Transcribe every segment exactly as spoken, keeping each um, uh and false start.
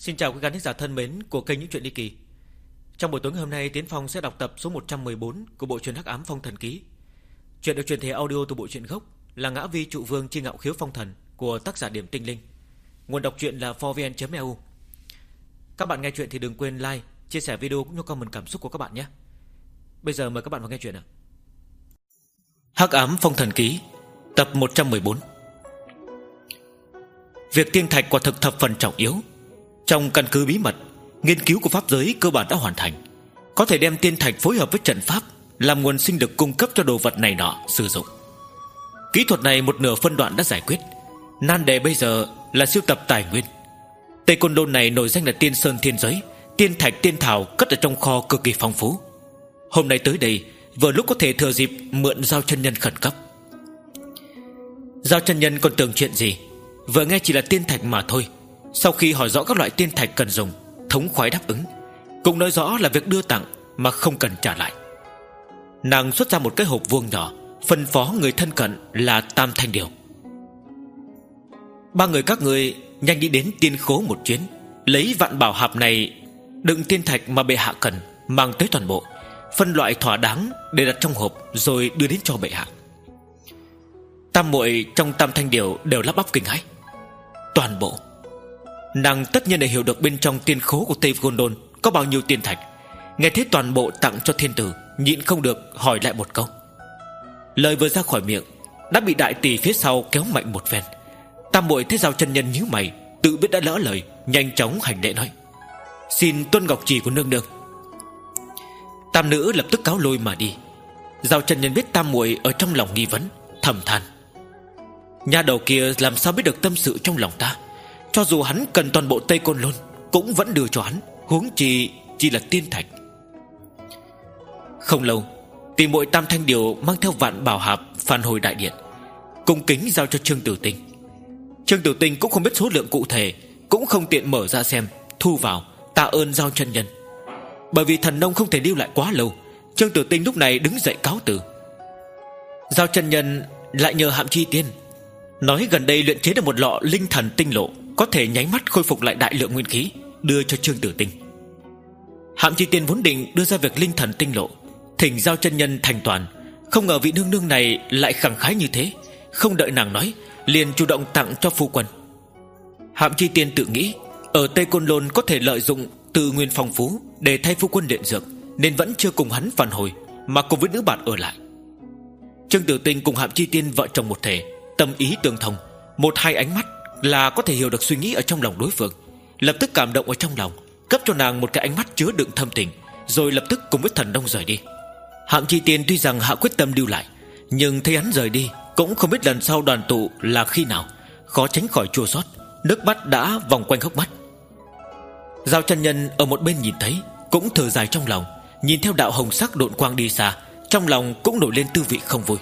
Xin chào quý khán giả thân mến của kênh Những Chuyện Ly Kỳ. Trong buổi tối ngày hôm nay, Tiến Phong sẽ đọc tập số một trăm mười bốn của bộ truyện Hắc Ám Phong Thần Ký. Chuyện được truyền thể audio từ bộ truyện gốc là Ngã Vi Trụ Vương Chi Ngạo Khiếu Phong Thần của tác giả Điểm Tinh Linh. Nguồn đọc truyện là four v n chấm e u. Các bạn nghe chuyện thì đừng quên like, chia sẻ video cũng như comment cảm xúc của các bạn nhé. Bây giờ mời các bạn vào nghe chuyện ạ. Hắc Ám Phong Thần Ký, tập một trăm mười bốn. Việc tiên thạch quả thực thập phần trọng yếu. Trong căn cứ bí mật, nghiên cứu của pháp giới cơ bản đã hoàn thành, có thể đem tiên thạch phối hợp với trận pháp làm nguồn sinh lực cung cấp cho đồ vật này nọ sử dụng. Kỹ thuật này một nửa phân đoạn đã giải quyết. Nan đề bây giờ là sưu tập tài nguyên. Tây Côn Lôn này nổi danh là tiên sơn thiên giới, tiên thạch tiên thảo cất ở trong kho cực kỳ phong phú. Hôm nay tới đây vừa lúc có thể thừa dịp mượn Giao chân nhân khẩn cấp. Giao chân nhân còn tưởng chuyện gì, vừa nghe chỉ là tiên thạch mà thôi. Sau khi hỏi rõ các loại tiên thạch cần dùng, thống khoái đáp ứng, cũng nói rõ là việc đưa tặng mà không cần trả lại. Nàng xuất ra một cái hộp vuông nhỏ, phân phó người thân cận là Tam Thanh Điều: ba người các người nhanh đi đến tiên khố một chuyến, lấy vạn bảo hạp này đựng tiên thạch mà bệ hạ cần, mang tới toàn bộ, phân loại thỏa đáng để đặt trong hộp rồi đưa đến cho bệ hạ. Tam muội trong Tam Thanh Điều đều lắp bắp kinh hãi. Toàn bộ? Nàng tất nhiên để hiểu được bên trong tiên khố của Tây Côn Lôn có bao nhiêu tiên thạch. Nghe thấy toàn bộ tặng cho thiên tử, nhịn không được hỏi lại một câu. Lời vừa ra khỏi miệng đã bị đại tỷ phía sau kéo mạnh một phen. Tam muội thấy Giao chân nhân nhíu mày, tự biết đã lỡ lời, nhanh chóng hành lễ nói: xin tuân ngọc chỉ của nương nương. Tam nữ lập tức cáo lôi mà đi. Giao chân nhân biết tam muội ở trong lòng nghi vấn, thầm than: nhà đầu kia làm sao biết được tâm sự trong lòng ta. Cho dù hắn cần toàn bộ Tây Côn Lôn cũng vẫn đưa cho hắn, huống chi chỉ là tiên thạch. Không lâu, tỷ muội Tam Thanh Điều mang theo vạn bảo hạp phản hồi đại điện, cung kính giao cho Trương Tử Tinh. Trương Tử Tinh cũng không biết số lượng cụ thể, cũng không tiện mở ra xem, thu vào tạ ơn Giao chân nhân. Bởi vì thần nông không thể lưu lại quá lâu, Trương Tử Tinh lúc này đứng dậy cáo từ. Giao chân nhân lại nhờ Hạm Chi Tiên nói gần đây luyện chế được một lọ linh thần tinh lộ, có thể nháy mắt khôi phục lại đại lượng nguyên khí, đưa cho Trương Tử Tinh. Hạm Chi Tiên vốn định đưa ra việc linh thần tinh lộ, thỉnh Giao chân nhân thành toàn, không ngờ vị nương nương này lại khẳng khái như thế, không đợi nàng nói liền chủ động tặng cho phu quân. Hạm Chi Tiên tự nghĩ ở Tây Côn Lôn có thể lợi dụng tư nguyên phong phú để thay phu quân luyện dược, nên vẫn chưa cùng hắn phản hồi, mà cùng với nữ bạn ở lại. Trương Tử Tinh cùng Hạm Chi Tiên vợ chồng một thể, tâm ý tương thông, một hai ánh mắt là có thể hiểu được suy nghĩ ở trong lòng đối phương. Lập tức cảm động ở trong lòng, cấp cho nàng một cái ánh mắt chứa đựng thâm tình, rồi lập tức cùng với thần nông rời đi. Hạng Chi Tiên tuy rằng hạ quyết tâm lưu lại, nhưng thấy hắn rời đi cũng không biết lần sau đoàn tụ là khi nào, khó tránh khỏi chua xót, nước mắt đã vòng quanh hốc mắt. Giao chân nhân ở một bên nhìn thấy, cũng thở dài trong lòng, nhìn theo đạo hồng sắc độn quang đi xa, trong lòng cũng nổi lên tư vị không vui.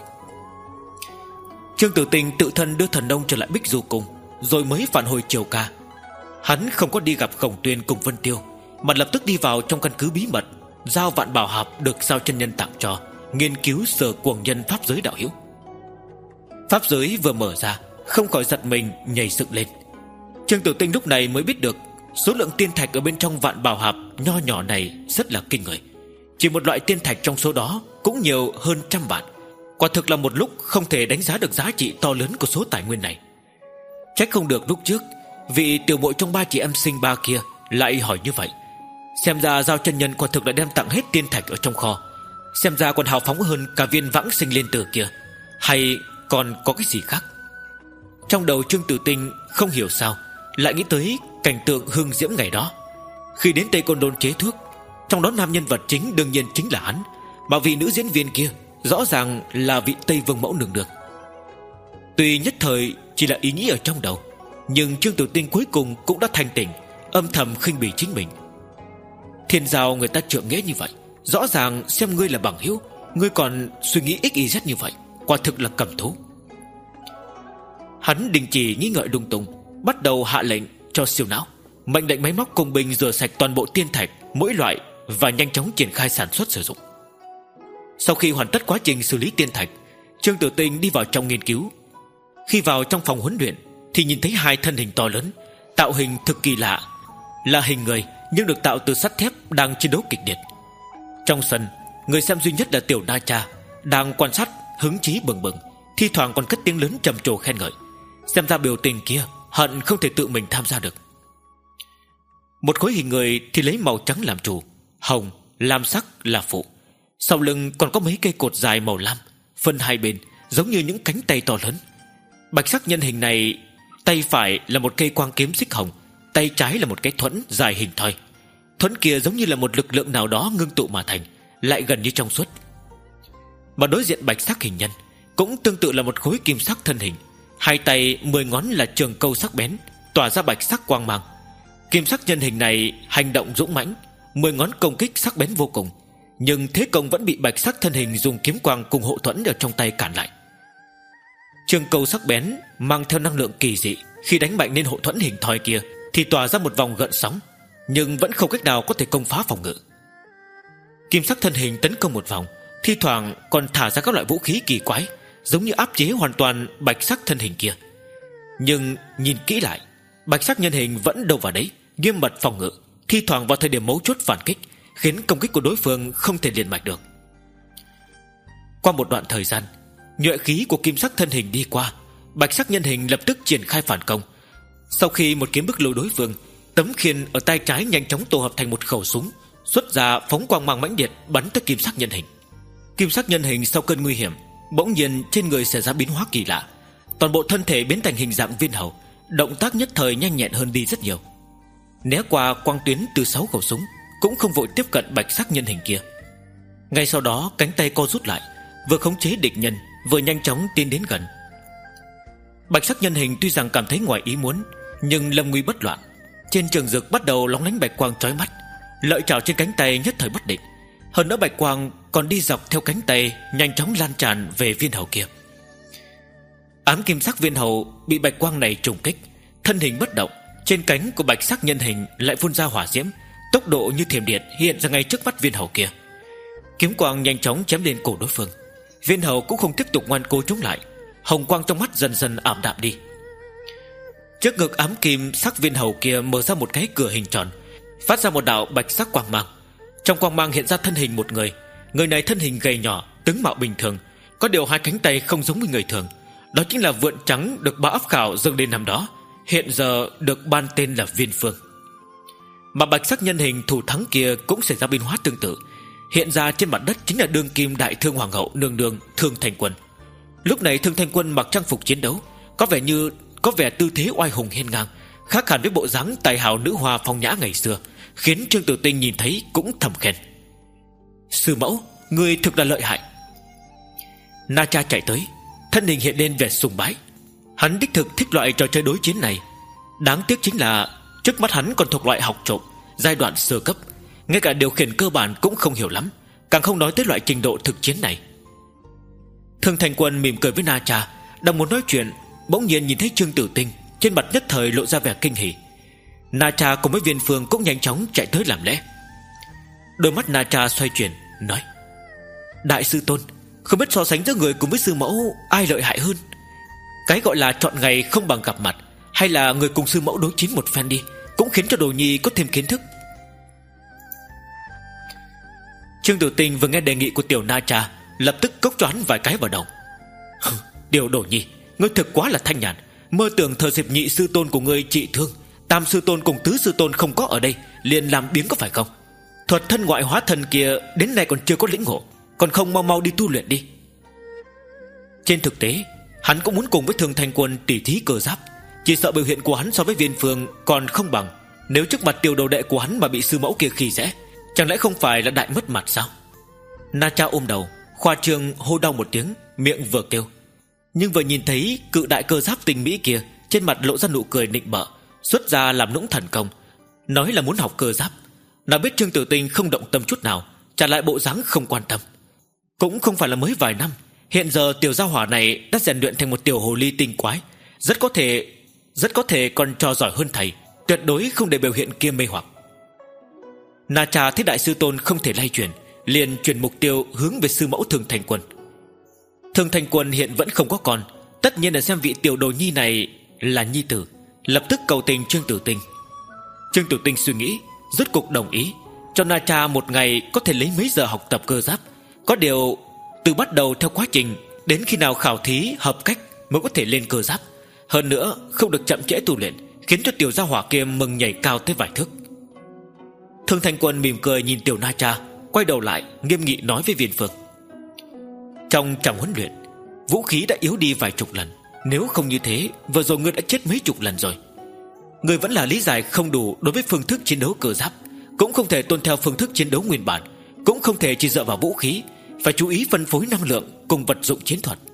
Trương Tử Tinh tự thân đưa thần nông trở lại Bích Du Cung, rồi mới phản hồi Triều Ca. Hắn không có đi gặp Khổng Tuyên cùng Vân Tiêu, mà lập tức đi vào trong căn cứ bí mật, giao vạn bảo hạp được Giao chân nhân tặng cho, nghiên cứu sở cuồng nhân pháp giới đạo hữu. Pháp giới vừa mở ra, không khỏi giật mình nhảy dựng lên. Trương Tử Tinh lúc này mới biết được số lượng tiên thạch ở bên trong vạn bảo hạp nho nhỏ này rất là kinh người. Chỉ một loại tiên thạch trong số đó cũng nhiều hơn trăm vạn. Quả thực là một lúc không thể đánh giá được giá trị to lớn của số tài nguyên này. Trách không được lúc trước vị tiểu muội trong ba chị em sinh ba kia lại hỏi như vậy. Xem ra Giao chân nhân quả thực đã đem tặng hết tiên thạch ở trong kho. Xem ra còn hào phóng hơn cả viên vãng sinh liên tử kia, hay còn có cái gì khác. Trong đầu Trương Tử Tinh không hiểu sao lại nghĩ tới cảnh tượng hương diễm ngày đó. Khi đến Tây Côn Lôn chế thuốc, trong đó nam nhân vật chính đương nhiên chính là hắn, mà vị nữ diễn viên kia rõ ràng là vị Tây Vương mẫu nương nương. Tuy nhất thời chỉ là ý nghĩ ở trong đầu, nhưng Trương Tử Tinh cuối cùng cũng đã thanh tỉnh, âm thầm khinh bỉ chính mình. Thiên Giao người ta trượng nghĩa như vậy, rõ ràng xem ngươi là bằng hữu, ngươi còn suy nghĩ ích y rất như vậy, quả thực là cầm thú. Hắn đình chỉ nghĩ ngợi lung tung, bắt đầu hạ lệnh cho siêu não, mệnh lệnh máy móc công binh rửa sạch toàn bộ tiên thạch mỗi loại và nhanh chóng triển khai sản xuất sử dụng. Sau khi hoàn tất quá trình xử lý tiên thạch, Trương Tử Tinh đi vào trong nghiên cứu. Khi vào trong phòng huấn luyện thì nhìn thấy hai thân hình to lớn, tạo hình thực kỳ lạ, là hình người nhưng được tạo từ sắt thép đang chiến đấu kịch liệt. Trong sân, người xem duy nhất là Tiểu Na Cha, đang quan sát hứng chí bừng bừng, thi thoảng còn cất tiếng lớn trầm trồ khen ngợi. Xem ra biểu tình kia hận không thể tự mình tham gia được. Một khối hình người thì lấy màu trắng làm chủ, hồng, lam sắc là phụ. Sau lưng còn có mấy cây cột dài màu lam, phân hai bên giống như những cánh tay to lớn. Bạch sắc nhân hình này, tay phải là một cây quang kiếm xích hồng, tay trái là một cái thuẫn dài hình thoi. Thuẫn kia giống như là một lực lượng nào đó ngưng tụ mà thành, lại gần như trong suốt. Mà đối diện bạch sắc hình nhân cũng tương tự là một khối kim sắc thân hình, hai tay mười ngón là trường câu sắc bén, tỏa ra bạch sắc quang mang. Kim sắc nhân hình này hành động dũng mãnh, mười ngón công kích sắc bén vô cùng, nhưng thế công vẫn bị bạch sắc thân hình dùng kiếm quang cùng hộ thuẫn ở trong tay cản lại. Trường câu sắc bén mang theo năng lượng kỳ dị, khi đánh mạnh lên hộ thuẫn hình thoi kia thì tỏa ra một vòng gợn sóng, nhưng vẫn không cách nào có thể công phá phòng ngự. Kim sắc thân hình tấn công một vòng, thi thoảng còn thả ra các loại vũ khí kỳ quái, giống như áp chế hoàn toàn bạch sắc thân hình kia. Nhưng nhìn kỹ lại, bạch sắc nhân hình vẫn đâu vào đấy, nghiêm mật phòng ngự, thi thoảng vào thời điểm mấu chốt phản kích, khiến công kích của đối phương không thể liền mạch được. Qua một đoạn thời gian, nhuệ khí của kim sắc thân hình đi qua, bạch sắc nhân hình lập tức triển khai phản công. Sau khi một kiếm bức lùi đối phương, tấm khiên ở tay trái nhanh chóng tổ hợp thành một khẩu súng, xuất ra phóng quang mang mãnh liệt bắn tới kim sắc nhân hình. Kim sắc nhân hình sau cơn nguy hiểm, bỗng nhiên trên người xảy ra biến hóa kỳ lạ, toàn bộ thân thể biến thành hình dạng viên hầu, động tác nhất thời nhanh nhẹn hơn đi rất nhiều. Né qua quang tuyến từ sáu khẩu súng, cũng không vội tiếp cận bạch sắc nhân hình kia. Ngay sau đó cánh tay co rút lại, vừa khống chế địch nhân, vừa nhanh chóng tiến đến gần. Bạch sắc nhân hình tuy rằng cảm thấy ngoài ý muốn, nhưng lâm nguy bất loạn. Trên trường dược bắt đầu lóng lánh bạch quang chói mắt, lợi chảo trên cánh tay nhất thời bất định. Hơn nữa bạch quang còn đi dọc theo cánh tay, nhanh chóng lan tràn về viên hầu kia. Ám kim sắc viên hầu bị bạch quang này trùng kích, thân hình bất động. Trên cánh của bạch sắc nhân hình lại phun ra hỏa diễm, tốc độ như thiểm điện hiện ra ngay trước mắt viên hầu kia. Kiếm quang nhanh chóng chém lên cổ đối phương. Viên hầu cũng không tiếp tục ngoan cố chống lại, hồng quang trong mắt dần dần ảm đạm đi. Trước ngực ám kim sắc viên hầu kia mở ra một cái cửa hình tròn, phát ra một đạo bạch sắc quang mang. Trong quang mang hiện ra thân hình một người. Người này thân hình gầy nhỏ, tướng mạo bình thường, có điều hai cánh tay không giống với người thường. Đó chính là vượn trắng được Bá Áp Khảo dâng lên năm đó, hiện giờ được ban tên là Viên Phương. Mà bạch sắc nhân hình thủ thắng kia cũng xảy ra biến hóa tương tự. Hiện ra trên mặt đất chính là đương kim đại thương hoàng hậu nương nương Thương Thanh Quân. Lúc này Thương Thanh Quân mặc trang phục chiến đấu, có vẻ như có vẻ tư thế oai hùng hiên ngang, khác hẳn với bộ dáng tài hào nữ hoa phong nhã ngày xưa, khiến Trương Tử Tinh nhìn thấy cũng thầm khen: sư mẫu, người thực là lợi hại. Na Cha chạy tới, thân hình hiện lên vẻ sùng bái. Hắn đích thực thích loại trò chơi đối chiến này. Đáng tiếc chính là trước mắt hắn còn thuộc loại học trộm, giai đoạn sơ cấp, ngay cả điều khiển cơ bản cũng không hiểu lắm, càng không nói tới loại trình độ thực chiến này. Thương Thanh Quân mỉm cười với Na Cha, đang muốn nói chuyện, bỗng nhiên nhìn thấy Trương Tử Tinh, trên mặt nhất thời lộ ra vẻ kinh hỉ. Na Cha cùng với Viên Phương cũng nhanh chóng chạy tới làm lễ. Đôi mắt Na Cha xoay chuyển, nói: đại sư tôn, không biết so sánh giữa người cùng với sư mẫu ai lợi hại hơn? Cái gọi là chọn ngày không bằng gặp mặt, hay là người cùng sư mẫu đối chiến một phen đi, cũng khiến cho đồ nhi có thêm kiến thức. Trương Tử Tinh vừa nghe đề nghị của tiểu Na Cha, lập tức cốc cho hắn vài cái vào đầu. Điều đồ nhi, ngươi thực quá là thanh nhàn, mơ tưởng thời dịp nhị sư tôn của ngươi trị thương, tam sư tôn cùng tứ sư tôn không có ở đây, liền làm biếng có phải không? Thuật thân ngoại hóa thân kia đến nay còn chưa có lĩnh ngộ, còn không mau mau đi tu luyện đi. Trên thực tế, hắn cũng muốn cùng với Thương Thanh Quân tỉ thí cờ giáp, chỉ sợ biểu hiện của hắn so với Viên Phương còn không bằng. Nếu trước mặt tiểu đồ đệ của hắn mà bị sư mẫu kia khi dễ, chẳng lẽ không phải là đại mất mặt sao? Na Cha ôm đầu, khoa trương hô đau một tiếng, miệng vừa kêu, nhưng vừa nhìn thấy cự đại cơ giáp tinh mỹ kia, trên mặt lộ ra nụ cười nịnh bợ, xuất ra làm nũng thần công, nói là muốn học cơ giáp. Nào biết Trương Tử Tinh không động tâm chút nào, trả lại bộ dáng không quan tâm. Cũng không phải là mới vài năm, hiện giờ tiểu gia hỏa này đã rèn luyện thành một tiểu hồ ly tinh quái, rất có thể rất có thể còn trò giỏi hơn thầy, tuyệt đối không để biểu hiện kia mê hoặc. Na Cha thấy đại sư tôn không thể lay chuyển, liền chuyển mục tiêu hướng về sư mẫu Thương Thanh Quân. Thương Thanh Quân hiện vẫn không có con, tất nhiên là xem vị tiểu đồ nhi này là nhi tử, lập tức cầu tình Trương Tử Tinh. Trương Tiểu Tinh suy nghĩ, rốt cục đồng ý cho Na Cha một ngày có thể lấy mấy giờ học tập cơ giáp. Có điều từ bắt đầu theo quá trình đến khi nào khảo thí hợp cách mới có thể lên cơ giáp. Hơn nữa không được chậm trễ tu luyện, khiến cho tiểu gia hỏa kia mừng nhảy cao tới vài thước. Thương Thanh Quân mỉm cười nhìn tiểu Na Cha, quay đầu lại nghiêm nghị nói với Viên Phương: trong tràng huấn luyện, vũ khí đã yếu đi vài chục lần. Nếu không như thế, vừa rồi ngươi đã chết mấy chục lần rồi. Ngươi vẫn là lý giải không đủ đối với phương thức chiến đấu cơ giáp, cũng không thể tuân theo phương thức chiến đấu nguyên bản, cũng không thể chỉ dựa vào vũ khí, phải chú ý phân phối năng lượng cùng vật dụng chiến thuật.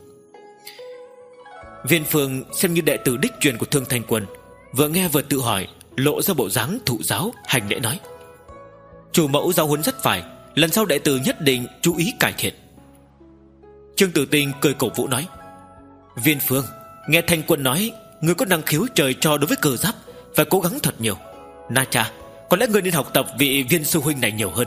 Viên Phương xem như đệ tử đích truyền của Thương Thanh Quân, vừa nghe vừa tự hỏi, lộ ra bộ dáng thụ giáo hành lễ nói: chủ mẫu giáo huấn rất phải, lần sau đệ tử nhất định chú ý cải thiện. Trương Tử Tinh cười cổ vũ nói: Viên Phương, nghe Thanh Quân nói ngươi có năng khiếu trời cho đối với cơ giáp, phải cố gắng thật nhiều. Na Cha, có lẽ ngươi nên học tập vị Viên sư huynh này nhiều hơn.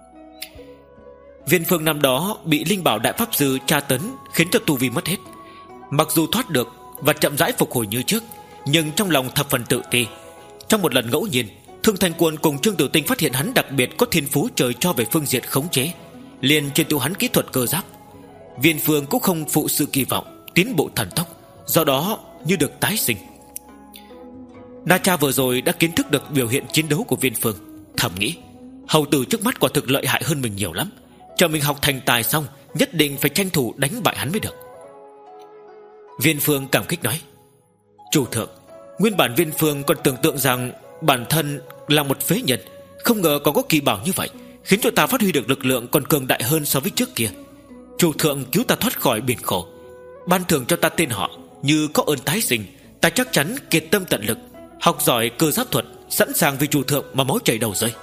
Viên Phương năm đó bị linh bảo đại pháp sư tra tấn, khiến cho tu vi mất hết. Mặc dù thoát được và chậm rãi phục hồi như trước, nhưng trong lòng thập phần tự ti. Trong một lần ngẫu nhiên, Thương Thanh Quân cùng Trương Tiểu Tinh phát hiện hắn đặc biệt có thiên phú trời cho về phương diện khống chế, liền truyền thụ hắn kỹ thuật cơ giáp. Viên Phương cũng không phụ sự kỳ vọng, tiến bộ thần tốc, do đó như được tái sinh. Na Cha vừa rồi đã kiến thức được biểu hiện chiến đấu của Viên Phương, thầm nghĩ hầu tử trước mắt quả thực lợi hại hơn mình nhiều lắm. Chờ mình học thành tài xong, nhất định phải tranh thủ đánh bại hắn mới được. Viên Phương cảm kích nói: chủ thượng, nguyên bản Viên Phương còn tưởng tượng rằng bản thân là một phế nhân, không ngờ còn có kỳ bảo như vậy, khiến cho ta phát huy được lực lượng còn cường đại hơn so với trước kia. Chủ thượng cứu ta thoát khỏi biển khổ, ban thưởng cho ta tên họ, như có ơn tái sinh, ta chắc chắn kiệt tâm tận lực, học giỏi cơ giáp thuật, sẵn sàng vì chủ thượng mà máu chảy đầu rơi.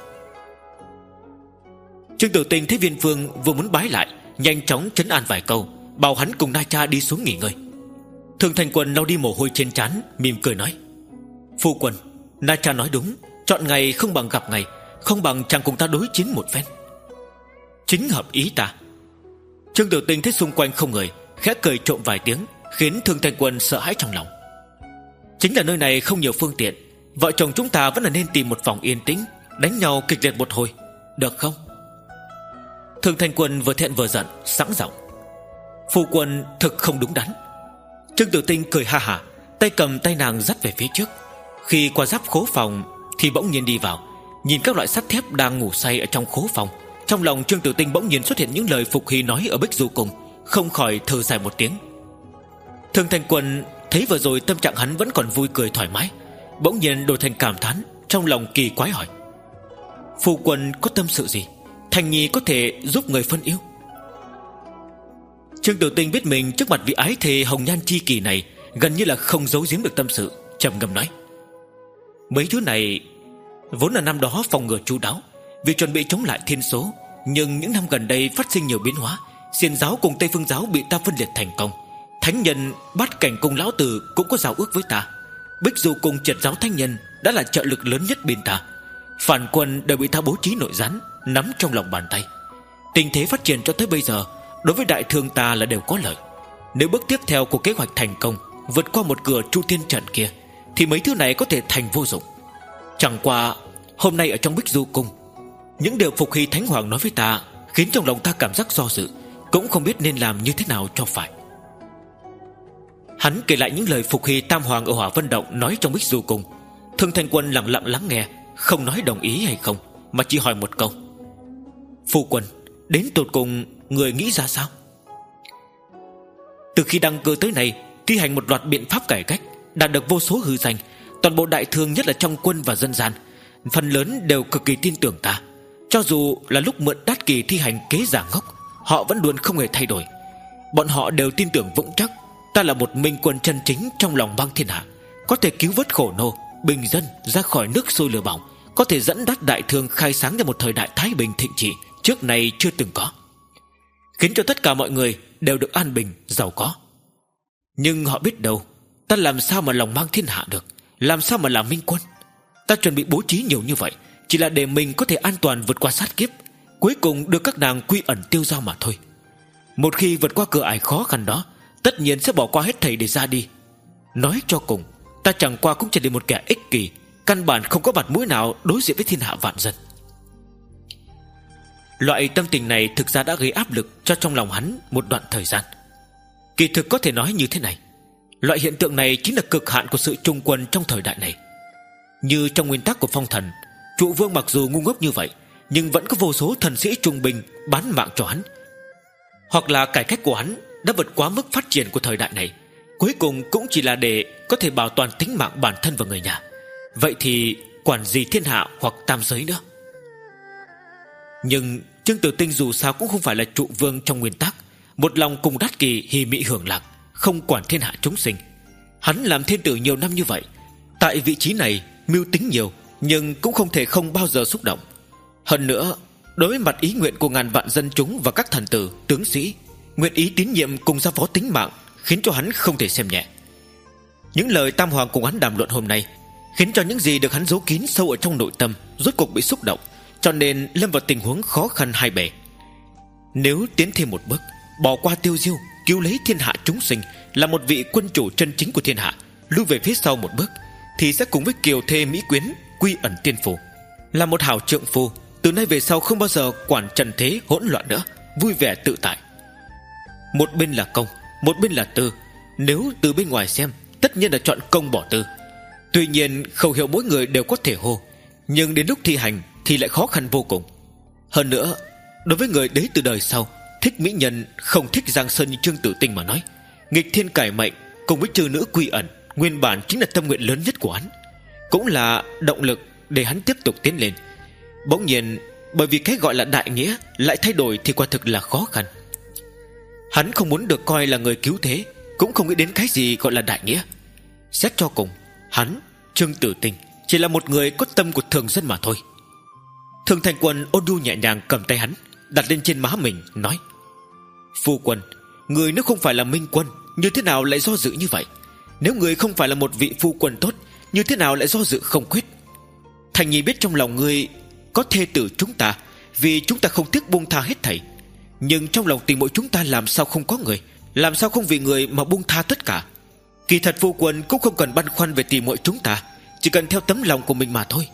Trương Tiểu Tinh thấy Viên Phương vừa muốn bái lại, nhanh chóng trấn an vài câu, bảo hắn cùng Na Cha đi xuống nghỉ ngơi. Thương Thanh Quân lau đi mồ hôi trên trán, mỉm cười nói: phu quân, Na Cha nói đúng, chọn ngày không bằng gặp ngày, không bằng chàng cùng ta đối chiến một phen. Chính hợp ý ta. Trương Tiểu Tinh thấy xung quanh không người, khẽ cười trộm vài tiếng, khiến Thương Thanh Quân sợ hãi trong lòng. Chính là nơi này không nhiều phương tiện, vợ chồng chúng ta vẫn là nên tìm một phòng yên tĩnh, đánh nhau kịch liệt một hồi, được không? Thương Thanh Quân vừa thẹn vừa giận, sẵn giọng: phu quân thực không đúng đắn. Trương Tiểu Tinh cười ha hả, tay cầm tay nàng dắt về phía trước. Khi qua giáp khố phòng thì bỗng nhiên đi vào, nhìn các loại sắt thép đang ngủ say ở trong khố phòng. Trong lòng Trương Tiểu Tinh bỗng nhiên xuất hiện những lời phục hy nói ở Bích Du Cung, không khỏi thở dài một tiếng. Thương Thanh Quân thấy vừa rồi tâm trạng hắn vẫn còn vui cười thoải mái, bỗng nhiên đổi thành cảm thán, trong lòng kỳ quái hỏi: phu quân có tâm sự gì? Thành nhi có thể giúp người phân yêu. Trương Tiểu Tinh biết mình trước mặt vị ái thề hồng nhan chi kỳ này gần như là không giấu giếm được tâm sự, trầm ngâm nói: mấy thứ này vốn là năm đó phòng ngừa chu đáo, vì chuẩn bị chống lại thiên số, nhưng những năm gần đây phát sinh nhiều biến hóa. Xiển giáo cùng Tây Phương giáo bị ta phân liệt thành công, thánh nhân Bát Cảnh cùng lão tử cũng có giao ước với ta. Bích Du cùng Triệt giáo thánh nhân đã là trợ lực lớn nhất bên ta. Phản quân đều bị ta bố trí nội gián, nắm trong lòng bàn tay. Tình thế phát triển cho tới bây giờ, đối với đại thương ta là đều có lợi. Nếu bước tiếp theo của kế hoạch thành công, vượt qua một cửa Chu Thiên trận kia, thì mấy thứ này có thể thành vô dụng. Chẳng qua hôm nay ở trong Bích Du Cung, những điều Phục Hy Thánh Hoàng nói với ta khiến trong lòng ta cảm giác do dự, cũng không biết nên làm như thế nào cho phải. Hắn kể lại những lời Phục Hy Tam Hoàng ở Hỏa Vân Động nói trong Bích Du Cung. Thương Thanh Quân lặng lặng lắng nghe, không nói đồng ý hay không, mà chỉ hỏi một câu: phu quân, đến tột cùng người nghĩ ra sao? Từ khi đăng cơ tới nay, thi hành một loạt biện pháp cải cách, đạt được vô số hư danh. Toàn bộ đại thương, nhất là trong quân và dân gian, phần lớn đều cực kỳ tin tưởng ta. Cho dù là lúc mượn Đát Kỳ thi hành kế giả ngốc, họ vẫn luôn không hề thay đổi. Bọn họ đều tin tưởng vững chắc ta là một minh quân chân chính trong lòng băng thiên hạ, có thể cứu vớt khổ nô, bình dân ra khỏi nước sôi lửa bỏng, có thể dẫn dắt đại thương khai sáng ra một thời đại thái bình thịnh trị trước nay chưa từng có, khiến cho tất cả mọi người đều được an bình, giàu có. Nhưng họ biết đâu, ta làm sao mà lòng mang thiên hạ được, làm sao mà làm minh quân. Ta chuẩn bị bố trí nhiều như vậy chỉ là để mình có thể an toàn vượt qua sát kiếp, cuối cùng đưa các nàng quy ẩn tiêu dao mà thôi. Một khi vượt qua cửa ải khó khăn đó, tất nhiên sẽ bỏ qua hết thảy để ra đi. Nói cho cùng, ta chẳng qua cũng chỉ là một kẻ ích kỷ, căn bản không có mặt mũi nào đối diện với thiên hạ vạn dân. Loại tâm tình này thực ra đã gây áp lực cho trong lòng hắn một đoạn thời gian. Kỳ thực có thể nói như thế này, loại hiện tượng này chính là cực hạn của sự trung quân trong thời đại này. Như trong nguyên tắc của phong thần, trụ vương mặc dù ngu ngốc như vậy, nhưng vẫn có vô số thần sĩ trung binh bán mạng cho hắn. Hoặc là cải cách của hắn đã vượt quá mức phát triển của thời đại này, cuối cùng cũng chỉ là để có thể bảo toàn tính mạng bản thân và người nhà. Vậy thì quản gì thiên hạ hoặc tam giới nữa. Nhưng Trương Tử Tinh dù sao cũng không phải là trụ vương trong nguyên tắc, một lòng cùng đắc kỳ hỉ mị hưởng lạc, không quản thiên hạ chúng sinh. Hắn làm thiên tử nhiều năm như vậy, tại vị trí này mưu tính nhiều, nhưng cũng không thể không bao giờ xúc động. Hơn nữa, đối với mặt ý nguyện của ngàn vạn dân chúng và các thần tử, tướng sĩ, nguyện ý tín nhiệm cùng giao phó tính mạng khiến cho hắn không thể xem nhẹ. Những lời Tam Hoàng cùng hắn đàm luận hôm nay khiến cho những gì được hắn giấu kín sâu ở trong nội tâm rốt cuộc bị xúc động, cho nên lâm vào tình huống khó khăn hai bề. Nếu tiến thêm một bước, bỏ qua tiêu diêu, cứu lấy thiên hạ chúng sinh, là một vị quân chủ chân chính của thiên hạ, lui về phía sau một bước, thì sẽ cùng với kiều thê mỹ quyến quy ẩn tiên phủ, là một hảo trượng phu, từ nay về sau không bao giờ quản trần thế hỗn loạn nữa, vui vẻ tự tại. Một bên là công, một bên là tư. Nếu từ bên ngoài xem, tất nhiên là chọn công bỏ tư. Tuy nhiên khẩu hiệu mỗi người đều có thể hô, nhưng đến lúc thi hành thì lại khó khăn vô cùng. Hơn nữa, đối với người đấy từ đời sau, thích mỹ nhân không thích giang sơn như Trương Tử Tinh mà nói, nghịch thiên cải mệnh cùng với trừ nữ quy ẩn nguyên bản chính là tâm nguyện lớn nhất của hắn, cũng là động lực để hắn tiếp tục tiến lên. Bỗng nhiên, bởi vì cái gọi là đại nghĩa lại thay đổi thì quả thực là khó khăn. Hắn không muốn được coi là người cứu thế, cũng không nghĩ đến cái gì gọi là đại nghĩa. Xét cho cùng, hắn, Trương Tử Tinh, chỉ là một người có tâm của thường dân mà thôi. Thường Thành Quân ôn nhu nhẹ nhàng cầm tay hắn, đặt lên trên má mình, nói: Phu quân, người nếu không phải là minh quân, như thế nào lại do dự như vậy? Nếu người không phải là một vị phu quân tốt, như thế nào lại do dự không quyết? Thành Nhi biết trong lòng người có thê tử chúng ta, vì chúng ta không tiếc buông tha hết thảy. Nhưng trong lòng tình mỗi chúng ta làm sao không có người, làm sao không vì người mà buông tha tất cả? Kỳ thật phu quân cũng không cần băn khoăn về tìm muội chúng ta, chỉ cần theo tấm lòng của mình mà thôi.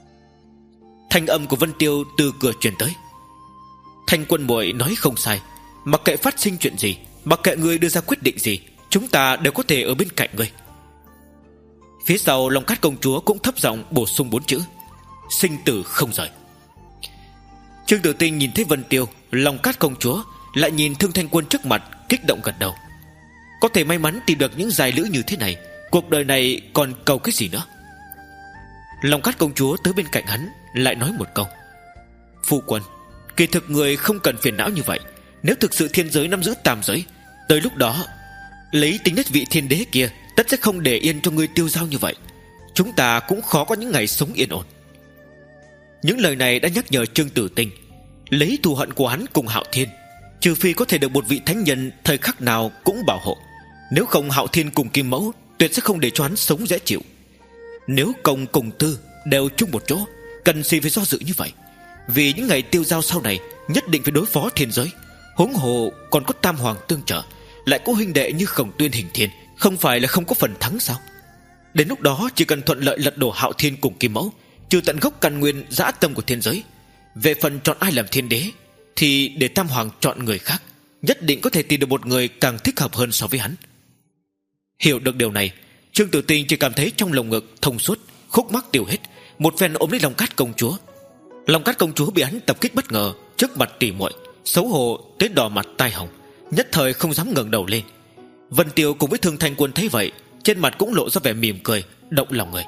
Thanh âm của Vân Tiêu từ cửa truyền tới. Thanh Quân muội nói không sai, mặc kệ phát sinh chuyện gì, mặc kệ người đưa ra quyết định gì, chúng ta đều có thể ở bên cạnh người. Phía sau Long Cát công chúa cũng thấp giọng bổ sung bốn chữ: sinh tử không rời. Trương Tử Tinh nhìn thấy Vân Tiêu, Long Cát công chúa, lại nhìn Thương Thanh Quân trước mặt, kích động gật đầu. Có thể may mắn tìm được những dài lữ như thế này, cuộc đời này còn cầu cái gì nữa? Long Cát công chúa tới bên cạnh hắn, lại nói một câu: Phu quân, kỳ thực người không cần phiền não như vậy. Nếu thực sự thiên giới nắm giữ tam giới, tới lúc đó lấy tính nhất vị thiên đế kia, tất sẽ không để yên cho ngươi tiêu dao như vậy. Chúng ta cũng khó có những ngày sống yên ổn. Những lời này đã nhắc nhở Trương Tử Tinh, lấy thù hận của hắn cùng Hạo Thiên, trừ phi có thể được một vị thánh nhân thời khắc nào cũng bảo hộ, nếu không Hạo Thiên cùng Kim Mẫu tuyệt sẽ không để cho hắn sống dễ chịu. Nếu công cùng tư đều chung một chỗ, cần gì phải do dự như vậy? Vì những ngày tiêu dao sau này nhất định phải đối phó thiên giới, huống hồ còn có Tam Hoàng tương trợ, lại có huynh đệ như Khổng Tuyên, Hình Thiên, không phải là không có phần thắng sao? Đến lúc đó chỉ cần thuận lợi lật đổ Hạo Thiên cùng Kim Mẫu, trừ tận gốc căn nguyên dã tâm của thiên giới. Về phần chọn ai làm thiên đế, thì để Tam Hoàng chọn người khác, nhất định có thể tìm được một người càng thích hợp hơn so với hắn. Hiểu được điều này, Trương Tử Tinh chỉ cảm thấy trong lồng ngực thông suốt, khúc mắc tiêu hết, một phen ôm lấy Long Cát công chúa. Long Cát công chúa bị hắn tập kích bất ngờ trước mặt tỉ muội, xấu hổ tới đỏ mặt tai hồng, nhất thời không dám ngẩng đầu lên. Vân Tiêu cùng với Thương Thanh Quân thấy vậy, trên mặt cũng lộ ra vẻ mỉm cười, động lòng người.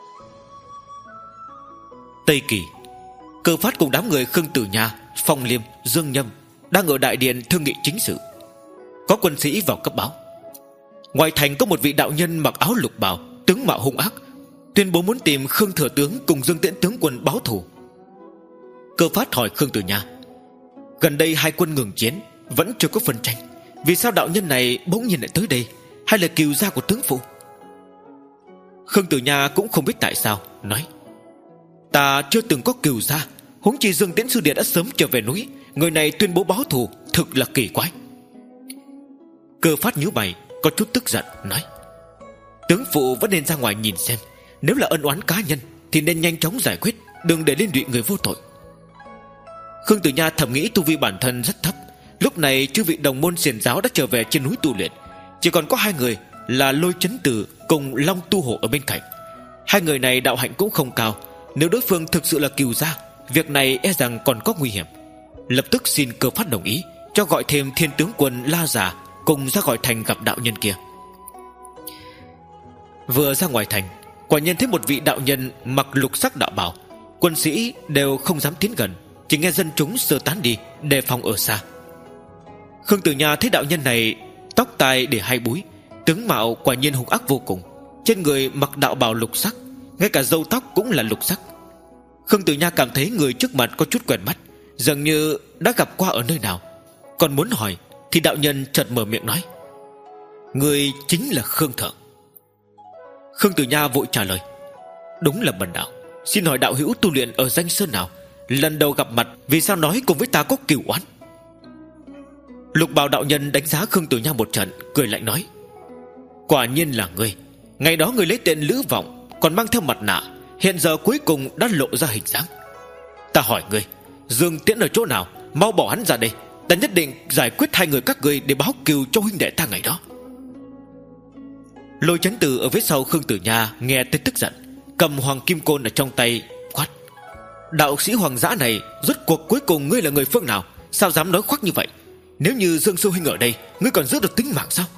Tây Kỳ, Cơ Phát cùng đám người Khương Tử Nha, Phong Liêm, Dương Nhâm đang ở đại điện thương nghị chính sự. Có quân sĩ vào cấp báo, ngoài thành có một vị đạo nhân mặc áo lục bào, tướng mạo hung ác, tuyên bố muốn tìm Khương thừa tướng cùng Dương Tiễn tướng quân báo thù. Cơ Phát hỏi Khương Tử Nha: gần đây hai quân ngừng chiến, vẫn chưa có phân tranh, vì sao đạo nhân này bỗng nhiên lại tới đây? Hay là cừu gia của tướng phụ? Khương Tử Nha cũng không biết tại sao, nói: ta chưa từng có cừu gia, huống chi Dương Tiễn sư đệ đã sớm trở về núi, người này tuyên bố báo thù, thực là kỳ quái. Cơ Phát nhíu mày, có chút tức giận, nói: tướng phụ vẫn nên ra ngoài nhìn xem, nếu là ân oán cá nhân thì nên nhanh chóng giải quyết, đừng để liên lụy người vô tội. Khương Tử Nha thầm nghĩ tu vi bản thân rất thấp. Lúc này chư vị đồng môn xiển giáo đã trở về trên núi tu luyện, chỉ còn có hai người là Lôi Chấn Tử cùng Long Tu Hổ ở bên cạnh. Hai người này đạo hạnh cũng không cao, nếu đối phương thực sự là cừu gia, việc này e rằng còn có nguy hiểm. Lập tức xin Cơ Phát đồng ý cho gọi thêm thiên tướng quân La Già cùng ra khỏi thành gặp đạo nhân kia. Vừa ra ngoài thành, quả nhiên thấy một vị đạo nhân mặc lục sắc đạo bào. Quân sĩ đều không dám tiến gần, chỉ nghe dân chúng sơ tán đi, đề phòng ở xa. Khương Tử Nha thấy đạo nhân này tóc tai để hai búi, tướng mạo quả nhiên hung ác vô cùng. Trên người mặc đạo bào lục sắc, ngay cả râu tóc cũng là lục sắc. Khương Tử Nha cảm thấy người trước mặt có chút quen mắt, dường như đã gặp qua ở nơi nào. Còn muốn hỏi thì đạo nhân chợt mở miệng nói: người chính là Khương Thượng. Khương Tử Nha vội trả lời: đúng là bần đạo. Xin hỏi đạo hữu tu luyện ở danh sơn nào? Lần đầu gặp mặt vì sao nói cùng với ta có cừu oán? Lục bào đạo nhân đánh giá Khương Tử Nha một trận, cười lạnh nói: quả nhiên là ngươi. Ngày đó ngươi lấy tên Lữ Vọng, còn mang theo mặt nạ, hiện giờ cuối cùng đã lộ ra hình dáng. Ta hỏi ngươi, Dương Tiễn ở chỗ nào? Mau bỏ hắn ra đây, ta nhất định giải quyết hai người các ngươi để báo cừu cho huynh đệ ta ngày đó. Lôi Chấn Tử ở phía sau Khương Tử Nha nghe tới tức giận, cầm hoàng kim côn ở trong tay quát: đạo sĩ hoàng dã này, rốt cuộc cuối cùng ngươi là người phương nào? Sao dám nói khoác như vậy? Nếu như Dương sư huynh ở đây, ngươi còn giữ được tính mạng sao?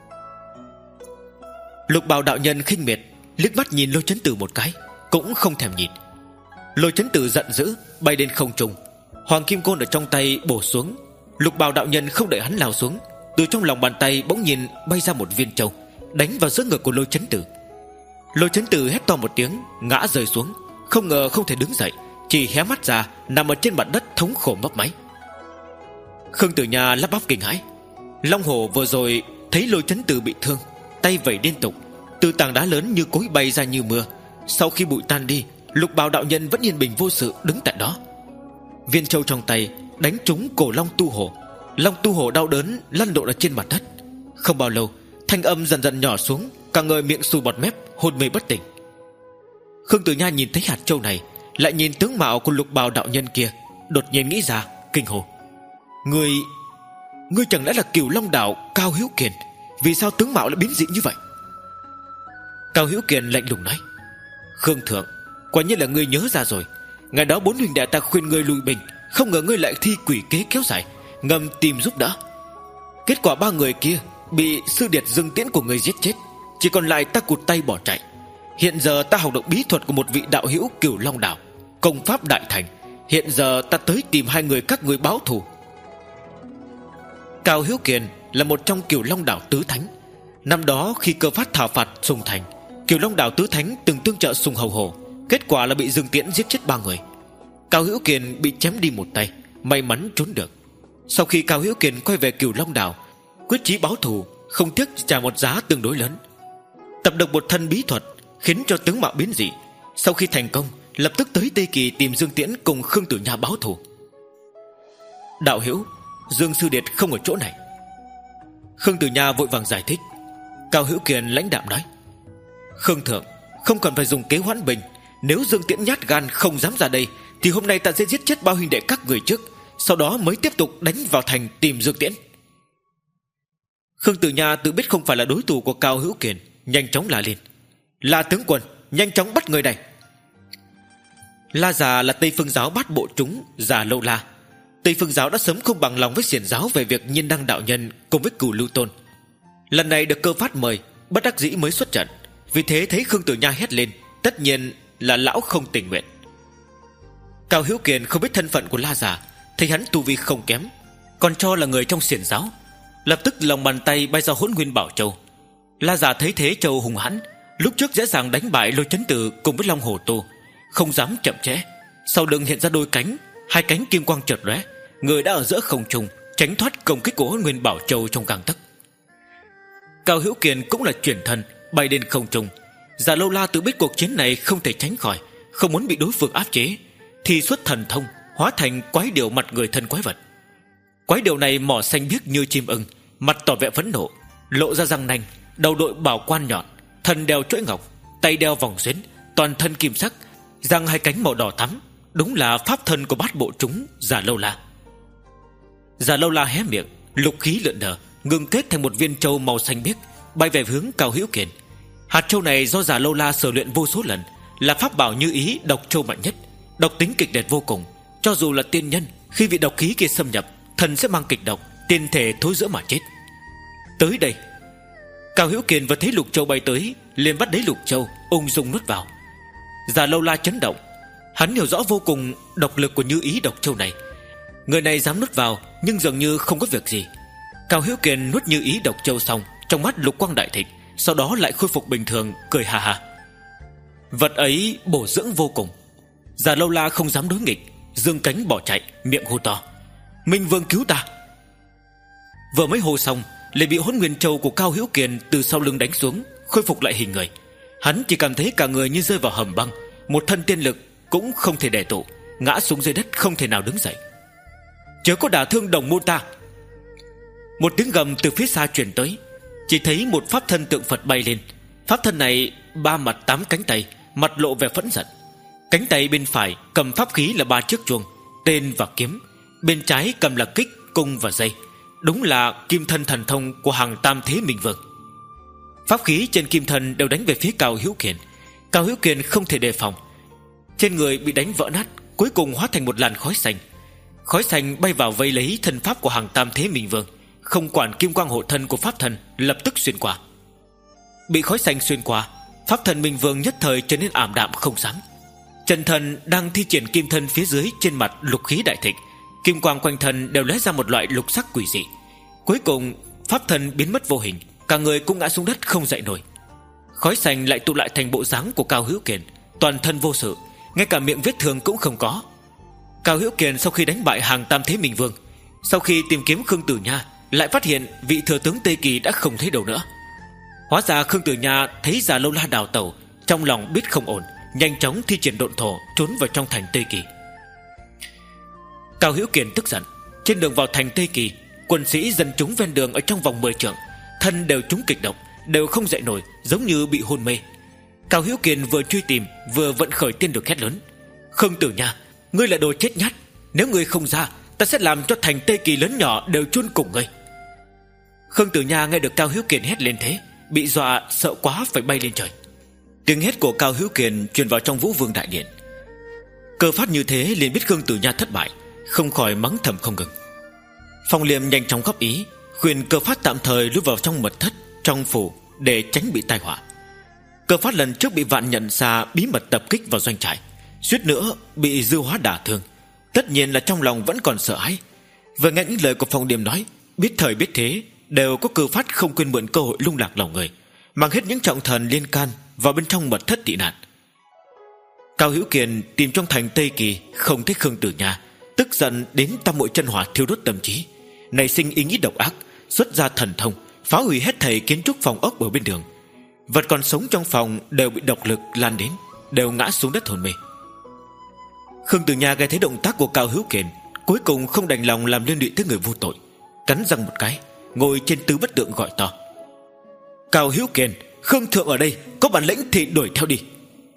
Lục bào đạo nhân khinh miệt liếc mắt nhìn Lôi Chấn Tử một cái, cũng không thèm nhìn. Lôi Chấn Tử giận dữ bay lên không trung, hoàng kim côn ở trong tay bổ xuống. Lục bào đạo nhân không đợi hắn lao xuống, từ trong lòng bàn tay bỗng nhiên bay ra một viên châu, đánh vào giữa ngực của Lôi Chấn Tử. Lôi Chấn Tử hét to một tiếng, ngã rơi xuống, không ngờ không thể đứng dậy, chỉ hé mắt ra nằm ở trên mặt đất thống khổ mấp máy. Khương Tử Nha lắp bắp kinh hãi. Long Hổ vừa rồi thấy Lôi Chấn Tử bị thương, tay vẩy liên tục, từ tảng đá lớn như cối bay ra như mưa. Sau khi bụi tan đi, lục bào đạo nhân vẫn yên bình vô sự đứng tại đó. Viên châu trong tay đánh trúng cổ Long Tu Hổ. Long Tu Hổ đau đớn lăn lộn ở trên mặt đất. Không bao lâu, thanh âm dần dần nhỏ xuống, cả người miệng sùi bọt mép, hôn mê bất tỉnh. Khương Tử Nha nhìn thấy hạt châu này, lại nhìn tướng mạo của lục bào đạo nhân kia, đột nhiên nghĩ ra, kinh hô: Ngươi Ngươi chẳng lẽ là Cửu Long Đạo Cao Hữu Kiền? Vì sao tướng mạo lại biến dị như vậy? Cao Hữu Kiền lạnh lùng nói: Khương Thượng, quả nhiên là ngươi nhớ ra rồi. Ngày đó bốn huynh đệ ta khuyên ngươi lùi bình, không ngờ ngươi lại thi quỷ kế kéo dài, ngầm tìm giúp đỡ. Kết quả ba người kia bị sư điệt Dương Tiễn của ngươi giết chết, chỉ còn lại ta cụt tay bỏ chạy. Hiện giờ ta học được bí thuật của một vị đạo hữu Cửu Long Đạo, công pháp đại thành. Hiện giờ ta tới tìm hai người các ngươi báo thù. Cao Hữu Kiền là một trong Cửu Long Đạo tứ thánh. Năm đó khi Cơ Phát thảo phạt Sùng Thành, Cửu Long Đạo tứ thánh từng tương trợ Sùng Hầu Hổ, kết quả là bị Dương Tiễn giết chết ba người. Cao Hữu Kiền bị chém đi một tay, may mắn trốn được. Sau khi Cao Hữu Kiền quay về Cửu Long Đạo, quyết chí báo thù, không tiếc trả một giá tương đối lớn, tập được một thân bí thuật khiến cho tướng mạo biến dị. Sau khi thành công, lập tức tới Tây Kỳ tìm Dương Tiễn cùng Khương Tử Nha báo thù. Đạo hữu, Dương sư điệt không ở chỗ này. Khương Tử Nha vội vàng giải thích. Cao Hữu Kiền lãnh đạm nói: Khương Thượng, không cần phải dùng kế hoãn bình. Nếu Dương Tiễn nhát gan không dám ra đây, thì hôm nay ta sẽ giết chết bao huynh đệ các người trước, sau đó mới tiếp tục đánh vào thành tìm Dương Tiễn. Khương Tử Nha tự biết không phải là đối thủ của Cao Hữu Kiền, nhanh chóng la lên: La tướng quân, nhanh chóng bắt người này. La Già là Tây Phương giáo bát bộ chúng già lâu la. Tây Phương giáo đã sớm không bằng lòng với xiển giáo về việc Nhiên Đăng đạo nhân cùng với Cửu Lưu Tôn. Lần này được Cơ Phát mời, bất đắc dĩ mới xuất trận. Vì thế thấy Khương Tử Nha hét lên, tất nhiên là lão không tình nguyện. Cao Hữu Kiền không biết thân phận của La Già, thấy hắn tu vi không kém, còn cho là người trong xiển giáo, lập tức lòng bàn tay bay ra Hỗn Nguyên Bảo Châu. La Già thấy thế châu hùng hãn, lúc trước dễ dàng đánh bại Lôi Chấn Tử cùng với Long Hổ Tô, không dám chậm trễ. Sau lưng hiện ra đôi cánh, hai cánh kim quang chợt lóe, người đã ở giữa không trung, tránh thoát công kích của Hỗn Nguyên Bảo Châu trong gang tấc. Cao Hữu Kiền cũng là chuyển thân bay lên không trung. Già lâu la tự biết cuộc chiến này không thể tránh khỏi, không muốn bị đối phương áp chế, thì xuất thần thông hóa thành quái điểu mặt người thân quái vật. Quái điểu này mỏ xanh biếc như chim ưng, mặt tỏ vẻ phẫn nộ, lộ ra răng nanh, đầu đội bảo quan nhọn, thân đeo chuỗi ngọc, tay đeo vòng xuyến, toàn thân kim sắc, răng hai cánh màu đỏ thắm, đúng là pháp thân của bát bộ trúng Già Lâu La. Già Lâu La hé miệng, lục khí lượn lờ, ngưng kết thành một viên châu màu xanh biếc, bay về hướng Cao Hữu Kiền. Hạt châu này do Già Lâu La sở luyện vô số lần, là pháp bảo như ý độc châu mạnh nhất, độc tính kịch liệt vô cùng. Cho dù là tiên nhân, khi bị độc khí kia xâm nhập, thần sẽ mang kịch độc, tiên thể thối rữa mà chết. Tới đây, Cao Hữu Kiền vừa thấy lục châu bay tới, liền bắt lấy lục châu, ung dung nuốt vào. Già Lâu La chấn động, hắn hiểu rõ vô cùng độc lực của như ý độc châu này. Người này dám nuốt vào, nhưng dường như không có việc gì. Cao Hữu Kiền nuốt như ý độc châu xong, trong mắt lục quang đại thịnh, sau đó lại khôi phục bình thường, cười hà hà. Vật ấy bổ dưỡng vô cùng. Già Lâu La không dám đối nghịch, dương cánh bỏ chạy, miệng hô to: Minh Vương cứu ta! Vừa mới hô xong, lại bị Hỗn Nguyên Châu của Cao Hữu Kiền từ sau lưng đánh xuống, khôi phục lại hình người. Hắn chỉ cảm thấy cả người như rơi vào hầm băng, một thân tiên lực cũng không thể đè tụ, ngã xuống dưới đất không thể nào đứng dậy. Chớ có đả thương đồng môn ta! Một tiếng gầm từ phía xa truyền tới. Chỉ thấy một pháp thân tượng Phật bay lên. Pháp thân này ba mặt tám cánh tay, mặt lộ vẻ phẫn giận. Cánh tay bên phải cầm pháp khí là ba chiếc chuông, tên và kiếm. Bên trái cầm là kích, cung và dây. Đúng là kim thân thần thông của hàng Tam Thế Minh Vương. Pháp khí trên kim thân đều đánh về phía Cao Hữu Kiền. Cao Hữu Kiền không thể đề phòng, trên người bị đánh vỡ nát, cuối cùng hóa thành một làn khói xanh. Khói xanh bay vào vây lấy thân pháp của hàng Tam Thế Minh Vương, không quản kim quang hộ thân của pháp thần, lập tức xuyên qua. Bị khói xanh xuyên qua, pháp thần Minh Vương nhất thời trở nên ảm đạm không sáng. Trần thần đang thi triển kim thân phía dưới, trên mặt lục khí đại thịnh, kim quang quanh thân đều lóe ra một loại lục sắc quỷ dị. Cuối cùng pháp thần biến mất vô hình, cả người cũng ngã xuống đất không dậy nổi. Khói xanh lại tụ lại thành bộ dáng của Cao Hữu Kiền, toàn thân vô sự, ngay cả miệng vết thương cũng không có. Cao Hữu Kiền sau khi đánh bại hàng Tam Thế Minh Vương, sau khi tìm kiếm Khương Tử Nha, lại phát hiện vị thừa tướng Tây Kỳ đã không thấy đâu nữa. Hóa ra Khương Tử Nha thấy Già Lâu La đào tẩu, trong lòng biết không ổn, nhanh chóng thi triển độn thổ trốn vào trong thành Tây Kỳ. Cao Hữu Kiền tức giận. Trên đường vào thành Tây Kỳ, quân sĩ dân chúng ven đường ở trong vòng mười trượng, thân đều trúng kịch độc, đều không dậy nổi, giống như bị hôn mê. Cao Hữu Kiền vừa truy tìm, vừa vận khởi tiên lực hét lớn: Khương Tử Nha, ngươi là đồ chết nhát, nếu ngươi không ra, ta sẽ làm cho thành Tây Kỳ lớn nhỏ đều chôn cùng ngươi. Khương Tử Nha nghe được Cao Hữu Kiền hét lên thế, bị dọa sợ quá phải bay lên trời. Tiếng hét của Cao Hữu Kiền truyền vào trong Vũ Vương đại điện. Cơ Phát như thế liền biết Khương Tử Nha thất bại, không khỏi mắng thầm không ngừng. Phong Liêm nhanh chóng góp ý, khuyên Cơ Phát tạm thời lui vào trong mật thất, trong phủ, để tránh bị tai họa. Cơ Phát lần trước bị Vạn Nhận Xà bí mật tập kích vào doanh trại, suýt nữa bị Dư Hóa đả thương, tất nhiên là trong lòng vẫn còn sợ hãi. Vừa nghe những lời của Phong Liêm nói, biết thời biết thế, đều có Cơ Phát không quên mượn cơ hội lung lạc lòng người, mang hết những trọng thần liên can vào bên trong mật thất tị nạn. Cao Hữu Kiền tìm trong thành Tây Kỳ không thấy Khương Tử Nha, tức giận đến tam muội chân hỏa thiêu đốt tâm trí, nảy sinh ý nghĩ độc ác, xuất ra thần thông phá hủy hết thảy kiến trúc phòng ốc ở bên đường. Vật còn sống trong phòng đều bị độc lực lan đến, đều ngã xuống đất hôn mê. Khương Tử Nha nghe thấy động tác của Cao Hữu Kiền, cuối cùng không đành lòng làm liên lụy tới người vô tội, cắn răng một cái, ngồi trên tứ bất tượng gọi to: Cao Hữu Kiền, Khương thượng ở đây, có bản lĩnh thì đuổi theo đi.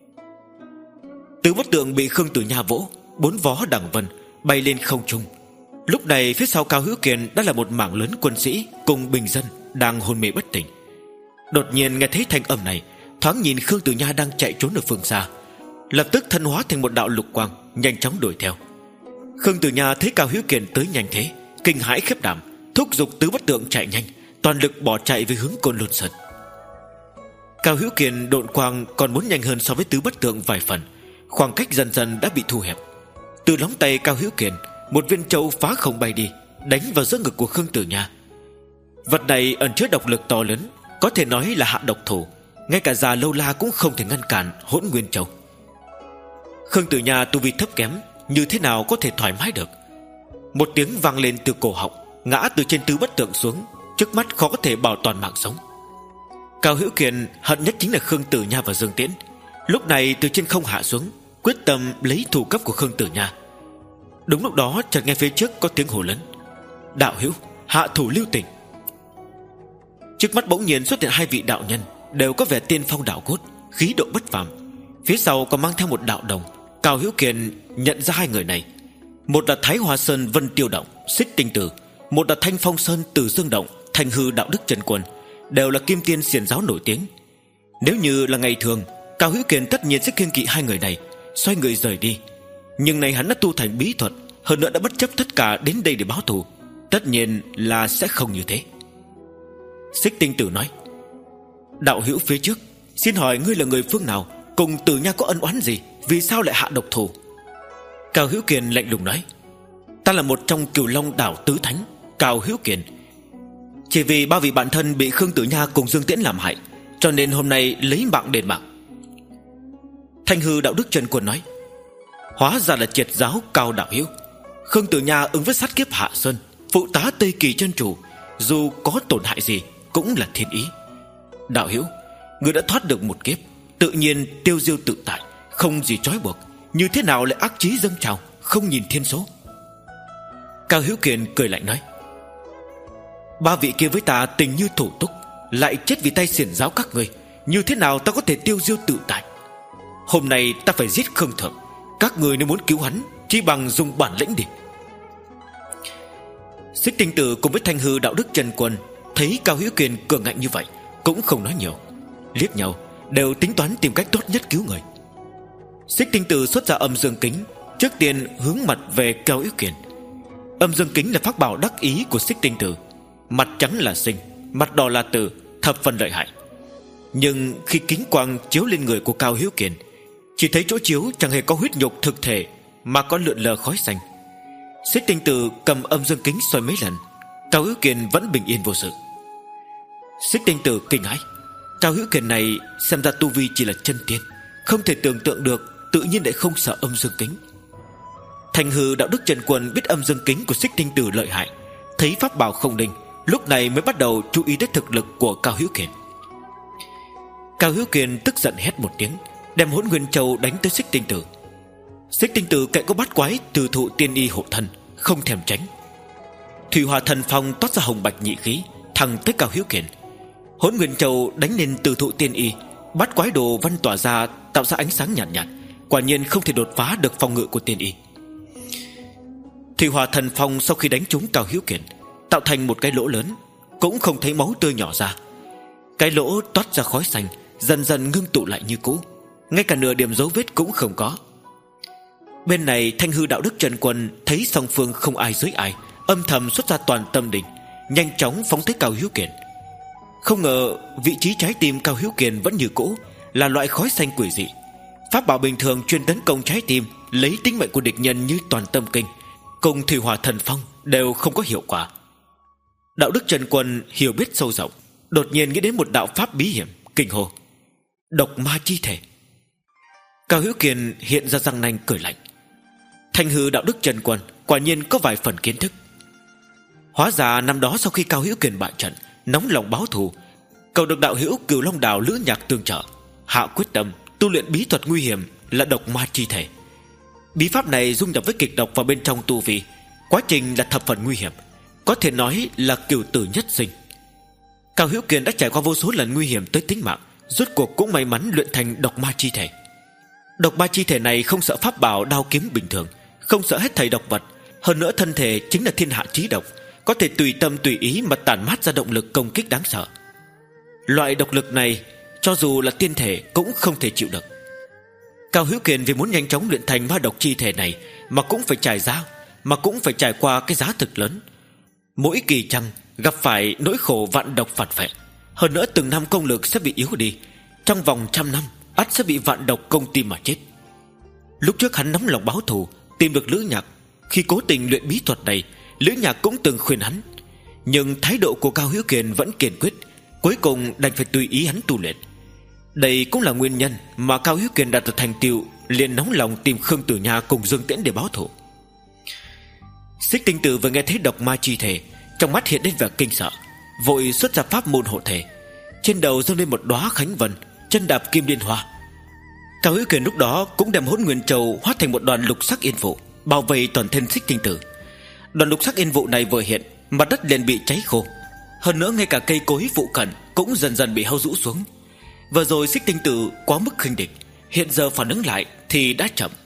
Tứ bất tượng bị Khương Tử Nha vỗ, bốn vó đằng vân bay lên không trung. Lúc này phía sau Cao Hữu Kiền đã là một mảng lớn quân sĩ cùng bình dân đang hôn mê bất tỉnh. Đột nhiên nghe thấy thanh âm này, thoáng nhìn Khương Tử Nha đang chạy trốn ở phương xa, lập tức thân hóa thành một đạo lục quang, nhanh chóng đuổi theo. Khương Tử Nha thấy Cao Hữu Kiền tới nhanh thế, kinh hãi khiếp đảm, thúc giục tứ bất tượng chạy nhanh, toàn lực bỏ chạy về hướng Côn Lôn Sơn. Cao Hữu Kiền độn quang còn muốn nhanh hơn so với tứ bất tượng vài phần, khoảng cách dần dần đã bị thu hẹp. Từ lóng tay Cao Hữu Kiền, một viên châu phá không bay đi, đánh vào giữa ngực của Khương Tử Nha. Vật này ẩn chứa độc lực to lớn, có thể nói là hạ độc thủ, ngay cả Già Lâu La cũng không thể ngăn cản Hỗn Nguyên Châu. Khương Tử Nha tu vi thấp kém, như thế nào có thể thoải mái được. Một tiếng vang lên từ cổ họng, ngã từ trên tứ bất tượng xuống, trước mắt khó có thể bảo toàn mạng sống. Cao Hữu Kiền hận nhất chính là Khương Tử Nha và Dương Tiễn, lúc này từ trên không hạ xuống, quyết tâm lấy thủ cấp của Khương Tử Nha. Đúng lúc đó chợt nghe phía trước có tiếng hô lớn: Đạo hữu, hạ thủ lưu tình. Trước mắt bỗng nhiên xuất hiện hai vị đạo nhân, đều có vẻ tiên phong đạo cốt, khí độ bất phàm. Phía sau còn mang theo một đạo đồng, Cao Hữu Kiền nhận ra hai người này. Một là Thái Hòa Sơn Vân Tiêu Động, Xích Tinh Tử, một là Thanh Phong Sơn Từ Dương Động, Thanh Hư Đạo Đức Chân Quân, đều là kim tiên xiển giáo nổi tiếng. Nếu như là ngày thường, Cao Hữu Kiền tất nhiên sẽ kiêng kỵ hai người này, xoay người rời đi. Nhưng này hắn đã tu thành bí thuật, hơn nữa đã bất chấp tất cả đến đây để báo thù, tất nhiên là sẽ không như thế. Xích Tinh Tử nói: đạo hữu phía trước, xin hỏi ngươi là người phương nào, cùng Tử Nha có ân oán gì, vì sao lại hạ độc thủ? Cao Hữu Kiền lạnh lùng nói: ta là một trong Cửu Long đảo tứ thánh, Cao Hữu Kiền. Chỉ vì ba vị bạn thân bị Khương Tử Nha cùng Dương Tiễn làm hại, cho nên hôm nay lấy mạng đền mạng. Thanh Hư Đạo Đức Chân Quân nói: hóa ra là triệt giáo Cao đạo hữu. Khương Tử Nha ứng với sát kiếp Hạ Sơn, phụ tá Tây Kỳ chân chủ, dù có tổn hại gì cũng là thiên ý. Đạo hữu, người đã thoát được một kiếp, tự nhiên tiêu diêu tự tại, không gì trói buộc, như thế nào lại ác chí dâng trào, không nhìn thiên số? Cao Hữu Kiền cười lạnh nói: ba vị kia với ta tình như thủ túc, lại chết vì tay xiển giáo các người, như thế nào ta có thể tiêu diêu tự tại? Hôm nay ta phải giết Khương Thượng. Các người nếu muốn cứu hắn, chỉ bằng dùng bản lĩnh đi. Xích Tinh Tử cùng với Thanh Hư Đạo Đức Chân Quân thấy Cao Hữu Kiền cường ngạnh như vậy, cũng không nói nhiều, liếc nhau, đều tính toán tìm cách tốt nhất cứu người. Xích Tinh Tử xuất ra âm dương kính, trước tiên hướng mặt về Cao Hữu Kiền. Âm dương kính là pháp bảo đắc ý của Xích Tinh Tử, mặt trắng là sinh, mặt đỏ là tử, thập phần lợi hại. Nhưng khi kính quang chiếu lên người của Cao Hữu Kiền, chỉ thấy chỗ chiếu chẳng hề có huyết nhục thực thể, mà có lượn lờ khói xanh. Xích Tinh Tử cầm âm dương kính soi mấy lần, Cao Hữu Kiền vẫn bình yên vô sự. Xích Tinh Tử kinh hãi, Cao Hữu Kiền này xem ra tu vi chỉ là chân tiên, không thể tưởng tượng được, tự nhiên lại không sợ âm dương kính. Thanh Hư Đạo Đức Chân Quân biết âm dương kính của Xích Tinh Tử lợi hại, thấy pháp bảo không linh, lúc này mới bắt đầu chú ý đến thực lực của Cao Hữu Kiền. Cao Hữu Kiền tức giận hét một tiếng, đem Hỗn Nguyên Châu đánh tới Xích Tinh Tử. Xích Tinh Tử cạnh có bát quái từ thụ tiên y hộ thân, không thèm tránh. Thủy Hỏa Thần Phong toát ra hồng bạch nhị khí, thẳng tới Cao Hữu Kiền. Hỗn Nguyên Châu đánh lên từ thụ tiên y, bát quái đồ văn tỏa ra, tạo ra ánh sáng nhàn nhạt, nhạt, quả nhiên không thể đột phá được phòng ngự của tiên y. Thủy Hỏa Thần Phong sau khi đánh trúng Cao Hữu Kiền, tạo thành một cái lỗ lớn, cũng không thấy máu tươi nhỏ ra. Cái lỗ toát ra khói xanh, dần dần ngưng tụ lại như cũ, ngay cả nửa điểm dấu vết cũng không có. Bên này Thanh Hư Đạo Đức Chân Quân thấy song phương không ai dưới ai, âm thầm xuất ra toàn tâm định, nhanh chóng phóng tới Cao Hữu Kiền. Không ngờ vị trí trái tim Cao Hữu Kiền vẫn như cũ, là loại khói xanh quỷ dị. Pháp bảo bình thường chuyên tấn công trái tim, lấy tính mệnh của địch nhân như toàn tâm kinh, cùng Thủy Hỏa Thần Phong đều không có hiệu quả. Đạo Đức Chân Quân hiểu biết sâu rộng, đột nhiên nghĩ đến một đạo pháp bí hiểm, kinh hô: độc ma chi thể. Cao Hữu Kiền hiện ra răng nanh cười lạnh. Thanh Hư Đạo Đức Chân Quân quả nhiên có vài phần kiến thức. Hóa ra năm đó sau khi Cao Hữu Kiền bại trận, nóng lòng báo thù, cầu được đạo hữu Cửu Long Đảo Lữ Nhạc tương trợ, hạ quyết tâm tu luyện bí thuật nguy hiểm là độc ma chi thể. Bí pháp này dung nhập với kịch độc vào bên trong tu vi, quá trình là thập phần nguy hiểm, có thể nói là cửu tử nhất sinh. Cao Hữu Kiền đã trải qua vô số lần nguy hiểm tới tính mạng, rốt cuộc cũng may mắn luyện thành độc ma chi thể. Độc ma chi thể này không sợ pháp bảo đao kiếm bình thường, không sợ hết thảy độc vật, hơn nữa thân thể chính là thiên hạ chí độc, có thể tùy tâm tùy ý mà tản mát ra động lực công kích đáng sợ. Loại độc lực này cho dù là tiên thể cũng không thể chịu được. Cao Hữu Kiền vì muốn nhanh chóng luyện thành ma độc chi thể này mà cũng phải trải giá, mà cũng phải trải qua cái giá thực lớn. Mỗi kỳ trăng gặp phải nỗi khổ vạn độc phạt vệ, hơn nữa từng năm công lực sẽ bị yếu đi, trong vòng trăm năm ắt sẽ bị vạn độc công tim mà chết. Lúc trước hắn nóng lòng báo thù, tìm được Lữ Nhạc, khi cố tình luyện bí thuật này, Lữ Nhạc cũng từng khuyên hắn, nhưng thái độ của Cao Hữu Kiền vẫn kiên quyết, cuối cùng đành phải tùy ý hắn tu luyện. Đây cũng là nguyên nhân mà Cao Hữu Kiền đạt được thành tựu, liền nóng lòng tìm Khương Tử Nha cùng Dương Tiễn để báo thù. Xích Tinh Tử vừa nghe thấy độc ma chi thể, trong mắt hiện lên vẻ kinh sợ, vội xuất ra pháp môn hộ thể, trên đầu dâng lên một đóa khánh vân, chân đạp kim liên hoa. Cao Hữu Kiền lúc đó cũng đem Hỗn Nguyên Châu hóa thành một đoàn lục sắc yên vụ, bao vây toàn thân Xích Tinh Tử. Đoàn lục sắc yên vụ này vừa hiện, mặt đất liền bị cháy khô, hơn nữa ngay cả cây cối phụ cận cũng dần dần bị hao rũ xuống. Vừa rồi Xích Tinh Tử quá mức khinh địch, hiện giờ phản ứng lại thì đã chậm,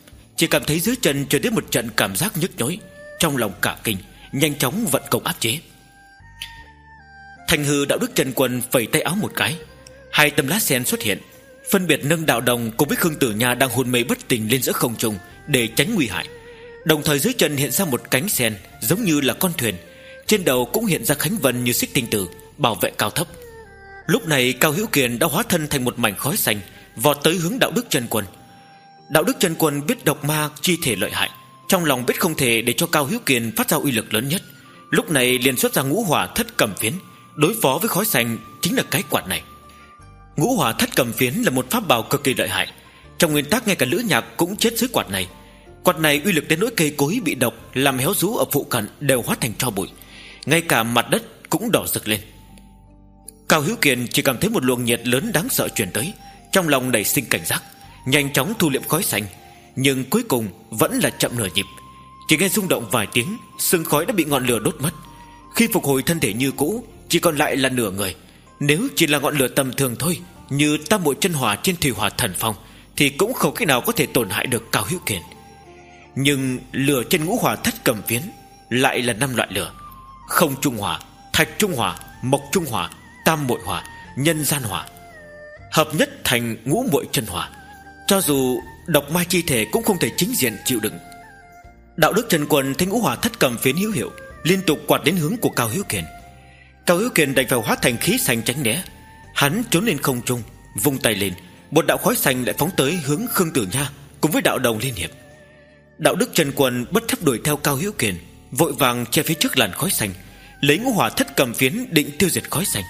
chỉ cảm thấy dưới chân truyền đến một trận cảm giác nhức nhối. Trong lòng cả kinh, nhanh chóng vận công áp chế. Thành hư đạo đức chân quân phẩy tay áo một cái, hai tấm lá sen xuất hiện, phân biệt nâng đạo đồng cùng với Khương Tử Nha đang hôn mê bất tỉnh lên giữa không trung để tránh nguy hại. Đồng thời dưới chân hiện ra một cánh sen giống như là con thuyền, trên đầu cũng hiện ra khánh vân như xích tinh tử bảo vệ cao thấp. Lúc này Cao Hữu Kiền đã hóa thân thành một mảnh khói xanh, vọt tới hướng đạo đức chân quân. Đạo đức chân quân biết độc ma chi thể lợi hại, trong lòng biết không thể để cho Cao Hữu Kiền phát ra uy lực lớn nhất, lúc này liền xuất ra ngũ hỏa thất cầm phiến đối phó với khói xanh, chính là cái quạt này. Ngũ hỏa thất cầm phiến là một pháp bảo cực kỳ lợi hại, trong nguyên tắc ngay cả Lữ Nhạc cũng chết dưới quạt này. Quạt này uy lực đến nỗi cây cối bị độc làm héo rũ ở phụ cận đều hóa thành tro bụi, ngay cả mặt đất cũng đỏ rực lên. Cao Hữu Kiền chỉ cảm thấy một luồng nhiệt lớn đáng sợ truyền tới, trong lòng nảy sinh cảnh giác, nhanh chóng thu liệm khói xanh, nhưng cuối cùng vẫn là chậm nửa nhịp. Chỉ nghe rung động vài tiếng, sương khói đã bị ngọn lửa đốt mất. Khi phục hồi thân thể như cũ, chỉ còn lại là nửa người. Nếu chỉ là ngọn lửa tầm thường thôi, như tam muội chân hỏa trên thủy hỏa thần phong, thì cũng không cách nào có thể tổn hại được Cao Hữu Kiền. Nhưng lửa trên ngũ hỏa thất cầm phiến lại là năm loại lửa: không trung hỏa, thạch trung hỏa, mộc trung hỏa, tam muội hỏa, nhân gian hỏa, hợp nhất thành ngũ muội chân hỏa. Cho dù độc ma chi thể cũng không thể chính diện chịu đựng. Đạo đức chân quân thấy ngũ hỏa thất cầm phiến hữu hiệu, liên tục quạt đến hướng của Cao Hữu Kiền. Cao Hữu Kiền đành phải hóa thành khí xanh tránh né. Hắn trốn lên không trung, vung tay lên, một đạo khói xanh lại phóng tới hướng Khương Tử Nha cùng với đạo đồng liên hiệp. Đạo đức chân quân bất chấp đuổi theo Cao Hữu Kiền, vội vàng che phía trước làn khói xanh, lấy ngũ hỏa thất cầm phiến định tiêu diệt khói xanh.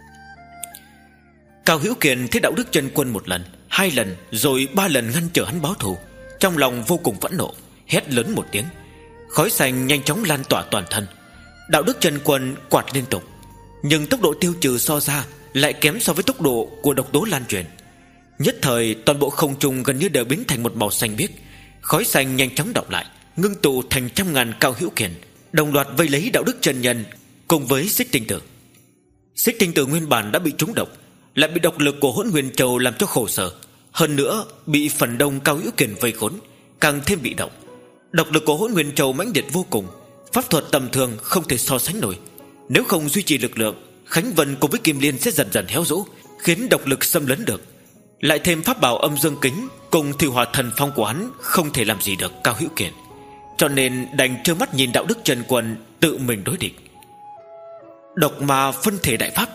Cao Hữu Kiền thấy đạo đức chân quân một lần, hai lần, rồi ba lần ngăn trở hắn báo thù, trong lòng vô cùng phẫn nộ, hét lớn một tiếng. Khói xanh nhanh chóng lan tỏa toàn thân. Đạo đức chân quân quạt liên tục, nhưng tốc độ tiêu trừ so ra lại kém so với tốc độ của độc tố lan truyền. Nhất thời toàn bộ không trung gần như đều biến thành một màu xanh biếc. Khói xanh nhanh chóng đọng lại, ngưng tụ thành trăm ngàn Cao Hữu Kiền, đồng loạt vây lấy đạo đức chân nhân cùng với xích tinh tử. Xích tinh tử nguyên bản đã bị trúng độc, lại bị độc lực của Hỗn Nguyên Châu làm cho khổ sở, hơn nữa bị phần đông Cao Hữu Kiền vây khốn, càng thêm bị động. Độc lực của Hỗn Nguyên Châu mãnh liệt vô cùng, pháp thuật tầm thường không thể so sánh nổi. Nếu không duy trì lực lượng, Khánh Vân cùng với Kim Liên sẽ dần dần héo rũ, khiến độc lực xâm lấn được. Lại thêm pháp bảo âm dương kính cùng thủy hỏa thần phong của hắn không thể làm gì được Cao Hữu Kiền, cho nên đành trơ mắt nhìn đạo đức chân quân tự mình đối địch. Độc ma phân thể đại pháp.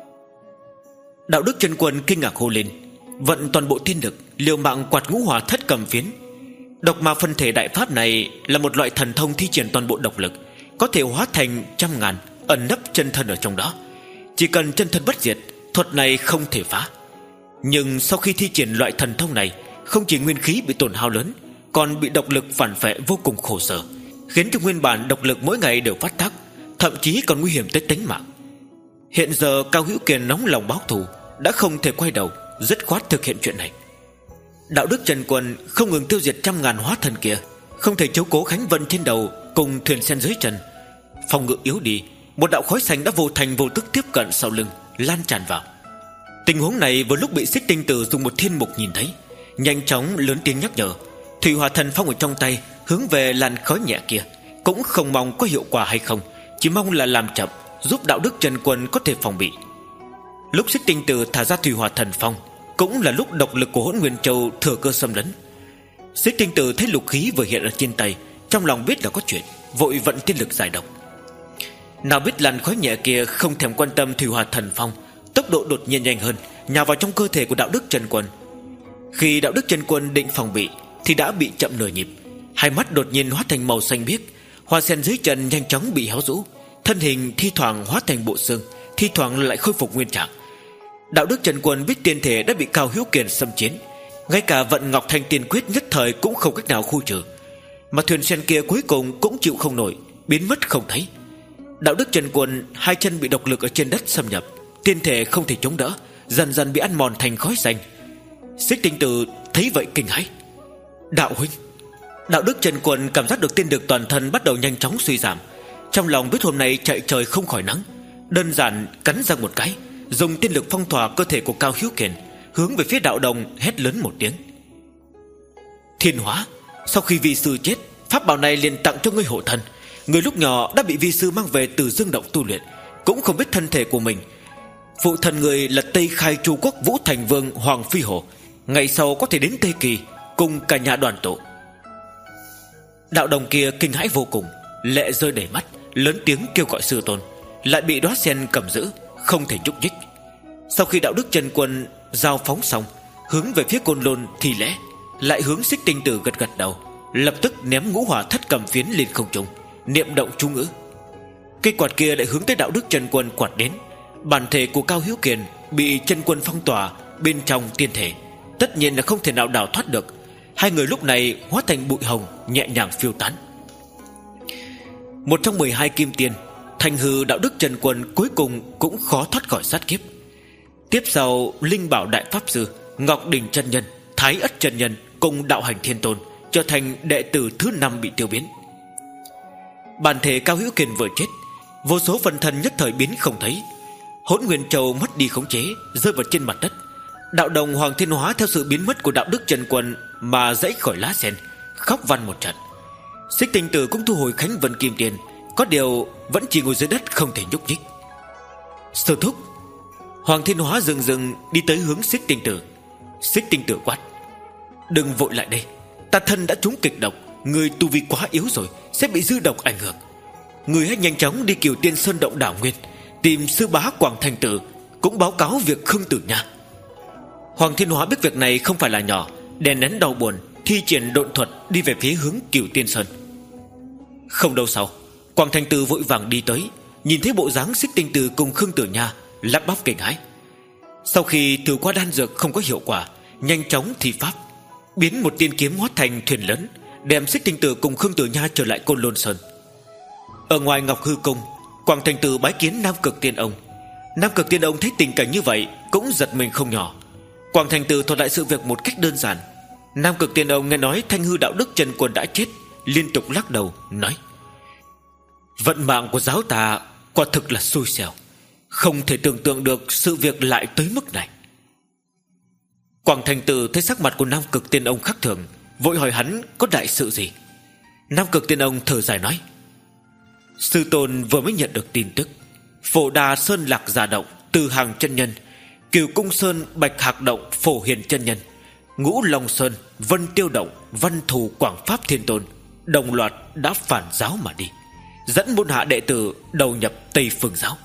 Đạo đức chân quân kinh ngạc hô lên, vận toàn bộ thiên lực liều mạng quạt ngũ hỏa thất cầm phiến. Độc ma phân thể đại pháp này là một loại thần thông thi triển toàn bộ độc lực, có thể hóa thành trăm ngàn, ẩn nấp chân thân ở trong đó. Chỉ cần chân thân bất diệt, thuật này không thể phá. Nhưng sau khi thi triển loại thần thông này, không chỉ nguyên khí bị tổn hao lớn, còn bị độc lực phản phệ vô cùng khổ sở, khiến cho nguyên bản độc lực mỗi ngày đều phát tác, thậm chí còn nguy hiểm tới tính mạng. Hiện giờ Cao Hữu Kiền nóng lòng báo thù, đã không thể quay đầu, dứt khoát thực hiện chuyện này. Đạo đức chân quân không ngừng tiêu diệt trăm ngàn hóa thần kia, không thể chiếu cố Khánh Vân trên đầu cùng thuyền sen dưới chân. Phòng ngự yếu đi, một đạo khói xanh đã vô thành vô tức tiếp cận sau lưng, lan tràn vào. Tình huống này vừa lúc bị xích tinh tử dùng một thiên mục nhìn thấy, nhanh chóng lớn tiếng nhắc nhở. Thủy hỏa thần phong ở trong tay hướng về làn khói nhẹ kia, cũng không mong có hiệu quả hay không, chỉ mong là làm chậm, giúp đạo đức chân quân có thể phòng bị. Lúc xích tinh tử thả ra thủy hỏa thần phong, cũng là lúc độc lực của Hỗn Nguyên Châu thừa cơ xâm lấn. Xích tinh tử thấy lục khí vừa hiện ở trên tay, trong lòng biết là có chuyện, vội vận tiên lực giải độc. Nào biết làn khói nhẹ kia không thèm quan tâm thủy hỏa thần phong, tốc độ đột nhiên nhanh hơn, nhào vào trong cơ thể của đạo đức chân quân. Khi đạo đức chân quân định phòng bị, thì đã bị chậm nửa nhịp. Hai mắt đột nhiên hóa thành màu xanh biếc, hoa sen dưới chân nhanh chóng bị héo rũ, thân hình thi thoảng hóa thành bộ xương, thi thoảng lại khôi phục nguyên trạng. Đạo đức chân quân biết tiên thể đã bị Cao Hữu Kiền xâm chiếm, ngay cả vận Ngọc Thanh Tiên Quyết nhất thời cũng không cách nào khu trừ, mà thuyền sen kia cuối cùng cũng chịu không nổi, biến mất không thấy. Đạo đức chân quân hai chân bị độc lực ở trên đất xâm nhập, tiên thể không thể chống đỡ, dần dần bị ăn mòn thành khói xanh. Xích tinh tử thấy vậy kinh hãi. Đạo huynh. Đạo đức chân quân cảm giác được tiên lực toàn thân bắt đầu nhanh chóng suy giảm, trong lòng biết hôm nay chạy trời không khỏi nắng, đơn giản cắn răng một cái, dùng tiên lực phong tỏa cơ thể của Cao Hữu Kiền, hướng về phía đạo đồng hét lớn một tiếng. Thiên hóa. Sau khi vi sư chết, pháp bảo này liền tặng cho ngươi hộ thân. Người lúc nhỏ đã bị vi sư mang về từ dương động tu luyện, cũng không biết thân thể của mình. Phụ thân người là Tây Khai Chu Quốc Vũ Thành Vương Hoàng Phi Hổ, ngày sau có thể đến Tây Kỳ cùng cả nhà đoàn tụ. Đạo đồng kia kinh hãi vô cùng, lệ rơi đầy mắt, lớn tiếng kêu gọi sư tôn, lại bị đóa sen cầm giữ, không thể nhúc nhích. Sau khi đạo đức chân quân giao phóng xong, hướng về phía Côn Lôn thì lễ, lại hướng Xích Tinh Tử gật gật đầu, lập tức ném ngũ hỏa thất cầm phiến lên không trung, niệm động chú ngữ. Cây quạt kia lại hướng tới đạo đức chân quân quạt đến. Bản thể của Cao Hiếu Kiền bị chân quân phong tỏa bên trong tiên thể, tất nhiên là không thể nào đào thoát được. Hai người lúc này hóa thành bụi hồng, nhẹ nhàng phiêu tán. Một trong mười hai kim tiên, Thanh Hư đạo đức chân quân cuối cùng cũng khó thoát khỏi sát kiếp. Tiếp sau, Linh Bảo Đại Pháp Sư, Ngọc Đình chân nhân, Thái Ất chân nhân cùng Đạo Hành Thiên Tôn trở thành đệ tử thứ năm bị tiêu biến. Bản thể Cao Hữu Kiền vừa chết, vô số phần thân nhất thời biến không thấy. Hỗn Nguyên Châu mất đi khống chế, rơi vào trên mặt đất. Đạo đồng Hoàng Thiên Hóa theo sự biến mất của đạo đức chân quân mà dãy khỏi lá sen, khóc văn một trận. Xích Tinh Tử cũng thu hồi Khánh Vân Kim Tiền, có điều vẫn chỉ ngồi dưới đất không thể nhúc nhích. Sư thúc. Hoàng Thiên Hóa dừng dừng đi tới hướng Xích Tinh Tử. Xích Tinh Tử quát: đừng vội lại đây, ta thân đã trúng kịch độc, người tu vi quá yếu rồi, sẽ bị dư độc ảnh hưởng. Người hãy nhanh chóng đi Kiều Tiên Sơn động đảo nguyên, tìm sư bá Quảng Thành Tử, cũng báo cáo việc Khương Tử Nha. Hoàng Thiên Hóa biết việc này không phải là nhỏ, đè nén đau buồn, thi triển độn thuật đi về phía hướng Kiều Tiên Sơn. Không lâu sau, Quảng Thành Tử vội vàng đi tới, nhìn thấy bộ dáng Xích Tinh Tử cùng Khương Tử Nha, lắp bắp kinh hãi. Sau khi thử qua đan dược không có hiệu quả, nhanh chóng thi pháp, biến một tiên kiếm hóa thành thuyền lớn, đem Xích Tinh Tử cùng Khương Tử Nha trở lại Côn Lôn Sơn. Ở ngoài Ngọc Hư Cung, Quảng Thành Tử bái kiến Nam Cực Tiên Ông. Nam Cực Tiên Ông thấy tình cảnh như vậy cũng giật mình không nhỏ. Quảng Thành Tử thuật lại sự việc một cách đơn giản. Nam Cực Tiên Ông nghe nói Thanh Hư đạo đức chân quân đã chết, liên tục lắc đầu nói: vận mạng của giáo ta quả thực là xui xẻo, không thể tưởng tượng được sự việc lại tới mức này. Quảng Thành Tử thấy sắc mặt của Nam Cực Tiên Ông khác thường, vội hỏi hắn có đại sự gì. Nam Cực Tiên Ông thở dài nói: sư tôn vừa mới nhận được tin tức, Phổ Đà Sơn Lạc Giả Động Từ Hàng chân nhân, Kiều Cung Sơn Bạch Hạc Động Phổ Hiền chân nhân, Ngũ Long Sơn Vân Tiêu Động Văn Thù Quảng Pháp Thiên Tôn đồng loạt đã phản giáo mà đi, dẫn môn hạ đệ tử đầu nhập Tây Phương giáo.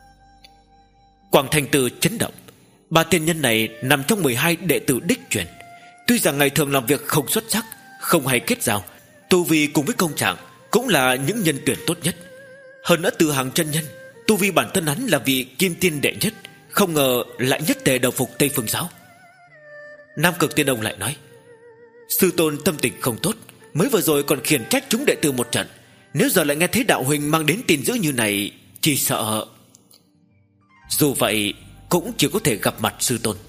Quảng Thành Tử chấn động. Ba tiên nhân này nằm trong mười hai đệ tử đích truyền. Tuy rằng ngày thường làm việc không xuất sắc, không hay kết giao, tu vi cùng với công trạng cũng là những nhân tuyển tốt nhất. Hơn nữa Từ Hàng chân nhân, tu vi bản thân hắn là vị kim tiên đệ nhất, không ngờ lại nhất tề đầu phục Tây Phương giáo. Nam Cực Tiên Ông lại nói: sư tôn tâm tình không tốt, mới vừa rồi còn khiển trách chúng đệ tử một trận, nếu giờ lại nghe thấy đạo huynh mang đến tin dữ như này, chỉ sợ... Dù vậy cũng chỉ có thể gặp mặt sư tôn.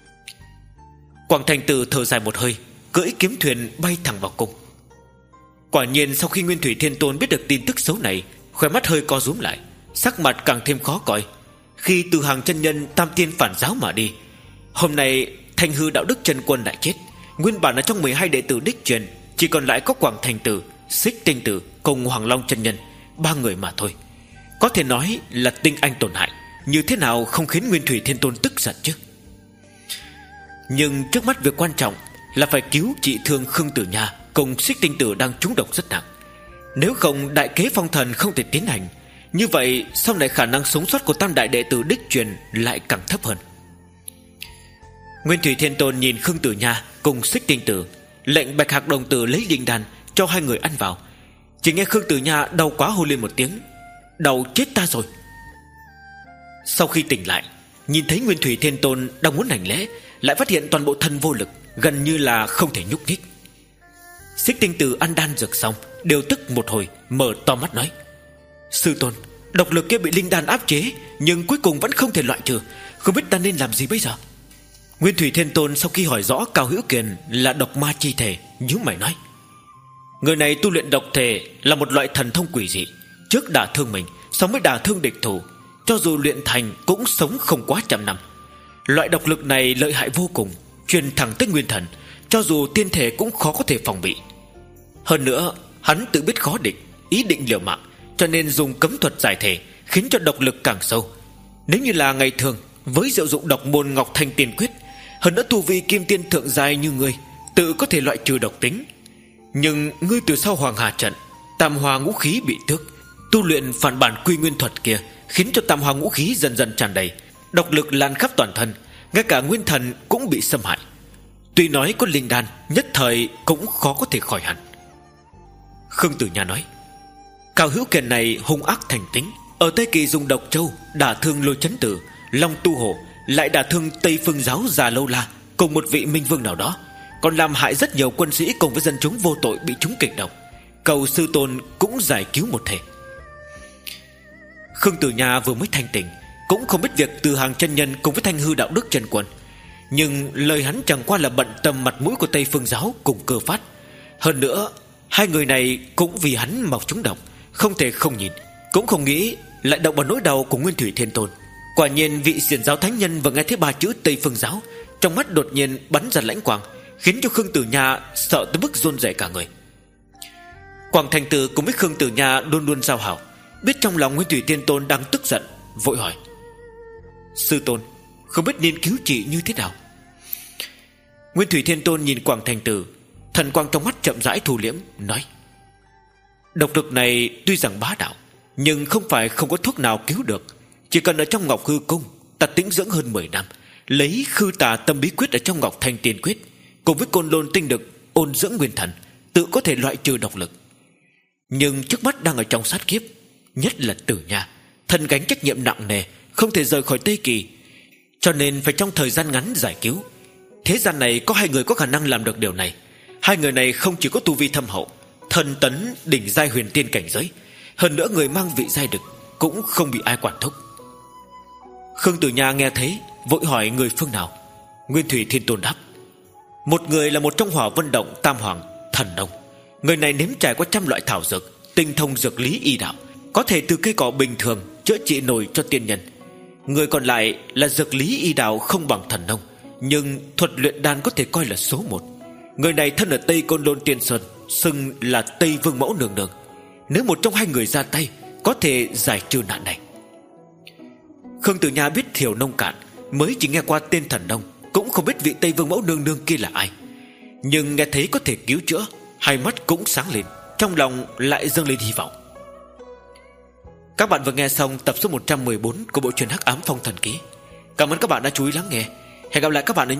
Quảng Thành Tử thở dài một hơi, cưỡi kiếm thuyền bay thẳng vào cung. Quả nhiên sau khi Nguyên Thủy Thiên Tôn biết được tin tức xấu này, khóe mắt hơi co rúm lại, sắc mặt càng thêm khó coi. Khi Từ Hàng chân nhân tam tiên phản giáo mà đi, hôm nay Thanh Hư đạo đức chân quân đã chết. Nguyên bản ở trong mười hai đệ tử đích truyền, chỉ còn lại có Quảng Thành Tử, Xích Tinh Tử cùng Hoàng Long chân nhân, ba người mà thôi. Có thể nói là tinh anh tổn hại, như thế nào không khiến Nguyên Thủy Thiên Tôn tức giận chứ. Nhưng trước mắt việc quan trọng là phải cứu trị thương Khương Tử Nha cùng Xích Tinh Tử đang trúng độc rất nặng. Nếu không đại kế phong thần không thể tiến hành, như vậy sau này khả năng sống sót của tam đại đệ tử đích truyền lại càng thấp hơn. Nguyên Thủy Thiên Tôn nhìn Khương Tử Nha cùng Xích Tinh Tử, lệnh Bạch Hạc đồng tử lấy linh đan cho hai người ăn vào. Chỉ nghe Khương Tử Nha đau quá hô lên một tiếng: đau chết ta rồi. Sau khi tỉnh lại, nhìn thấy Nguyên Thủy Thiên Tôn đang muốn hành lễ, lại phát hiện toàn bộ thân vô lực, gần như là không thể nhúc nhích. Xích Tinh Tử ăn đan dược xong, đều tức một hồi, mở to mắt nói: sư tôn, độc lực kia bị linh đan áp chế, nhưng cuối cùng vẫn không thể loại trừ, không biết ta nên làm gì bây giờ. Nguyên Thủy Thiên Tôn sau khi hỏi rõ Cao Hữu Kiền là độc ma chi thể, nhíu mày nói: người này tu luyện độc thể là một loại thần thông quỷ dị, trước đả thương mình, sau mới đả thương địch thủ, cho dù luyện thành cũng sống không quá trăm năm. Loại độc lực này lợi hại vô cùng, truyền thẳng tới nguyên thần, cho dù tiên thể cũng khó có thể phòng bị. Hơn nữa hắn tự biết khó địch, ý định liều mạng, cho nên dùng cấm thuật giải thể, khiến cho độc lực càng sâu. Nếu như là ngày thường, với diệu dụng độc môn Ngọc Thanh Tiên Quyết, hơn nữa tu vi kim tiên thượng giai như ngươi, tự có thể loại trừ độc tính. Nhưng ngươi từ sau Hoàng Hà trận, tam hoa ngũ khí bị tước, tu luyện phản bản quy nguyên thuật kia, khiến cho tam hoa ngũ khí dần dần tràn đầy, độc lực lan khắp toàn thân, ngay cả nguyên thần cũng bị xâm hại. Tuy nói có linh đan, nhất thời cũng khó có thể khỏi hẳn. Khương Tử Nha nói: Cao Hữu Kiệt này hung ác thành tính, ở Tây Kỳ dùng độc châu đả thương Lôi Chấn Tử, Long Tu Hổ, lại đả thương Tây Phương giáo Già Lâu La cùng một vị minh vương nào đó, còn làm hại rất nhiều quân sĩ cùng với dân chúng vô tội bị trúng kịch độc. Cầu sư tôn cũng giải cứu một thể. Khương Tử Nha vừa mới thanh tỉnh, cũng không biết việc Từ Hàng chân nhân cùng với Thanh Hư đạo đức chân quân, nhưng lời hắn chẳng qua là bận tâm mặt mũi của Tây Phương giáo cùng Cơ Phát. Hơn nữa hai người này cũng vì hắn mọc trúng độc, không thể không nhìn, cũng không nghĩ lại động vào nỗi đau của Nguyên Thủy Thiên Tôn. Quả nhiên vị xiển giáo thánh nhân vừa nghe thấy ba chữ Tây Phương giáo, trong mắt đột nhiên bắn ra lãnh quang, khiến cho Khương Tử Nha sợ tới mức run rẩy cả người. Quảng Thành Tử cùng với Khương Tử Nha luôn luôn giao hảo, biết trong lòng Nguyên Thủy Thiên Tôn đang tức giận, vội hỏi: Sư tôn, không biết nên cứu trị như thế nào? Nguyên Thủy Thiên Tôn nhìn Quảng Thành Tử, thần quang trong mắt chậm rãi thu liễm, nói: Độc lực này tuy rằng bá đạo, nhưng không phải không có thuốc nào cứu được. Chỉ cần ở trong Ngọc Hư Cung ta tĩnh dưỡng hơn mười năm, lấy Khư Tà Tâm Bí Quyết ở trong Ngọc Thanh Tiên Quyết cùng với Côn Lôn Tinh Lực ôn dưỡng nguyên thần, tự có thể loại trừ độc lực. Nhưng trước mắt đang ở trong sát kiếp, nhất là Tử Nha, thân gánh trách nhiệm nặng nề, không thể rời khỏi Tây Kỳ, cho nên phải trong thời gian ngắn giải cứu. Thế gian này có hai người có khả năng làm được điều này. Hai người này không chỉ có tu vi thâm hậu, thần tấn đỉnh giai huyền tiên cảnh giới, hơn nữa người mang vị giai đực, cũng không bị ai quản thúc. Khương Tử Nha nghe thấy, vội hỏi người phương nào. Nguyên Thủy Thiên Tôn đáp: Một người là một trong Hỏa Vân Động Tam Hoàng Thần Nông. Người này nếm trải qua trăm loại thảo dược, tinh thông dược lý y đạo, có thể từ cây cỏ bình thường chữa trị nổi cho tiên nhân. Người còn lại là dược lý y đạo không bằng Thần Nông, nhưng thuật luyện đan có thể coi là số một. Người này thân ở Tây Côn Lôn Tiên Sơn, xưng là Tây Vương Mẫu Nương Nương. Nếu một trong hai người ra tay, có thể giải trừ nạn này. Khương Tử Nha biết thiểu nông cạn, mới chỉ nghe qua tên Thần Nông, cũng không biết vị Tây Vương Mẫu Nương Nương kia là ai. Nhưng nghe thấy có thể cứu chữa, hai mắt cũng sáng lên, trong lòng lại dâng lên hy vọng. Các bạn vừa nghe xong tập số một trăm mười bốn của bộ truyện Hắc Ám Phong Thần Ký. Cảm ơn các bạn đã chú ý lắng nghe. Hẹn gặp lại các bạn ở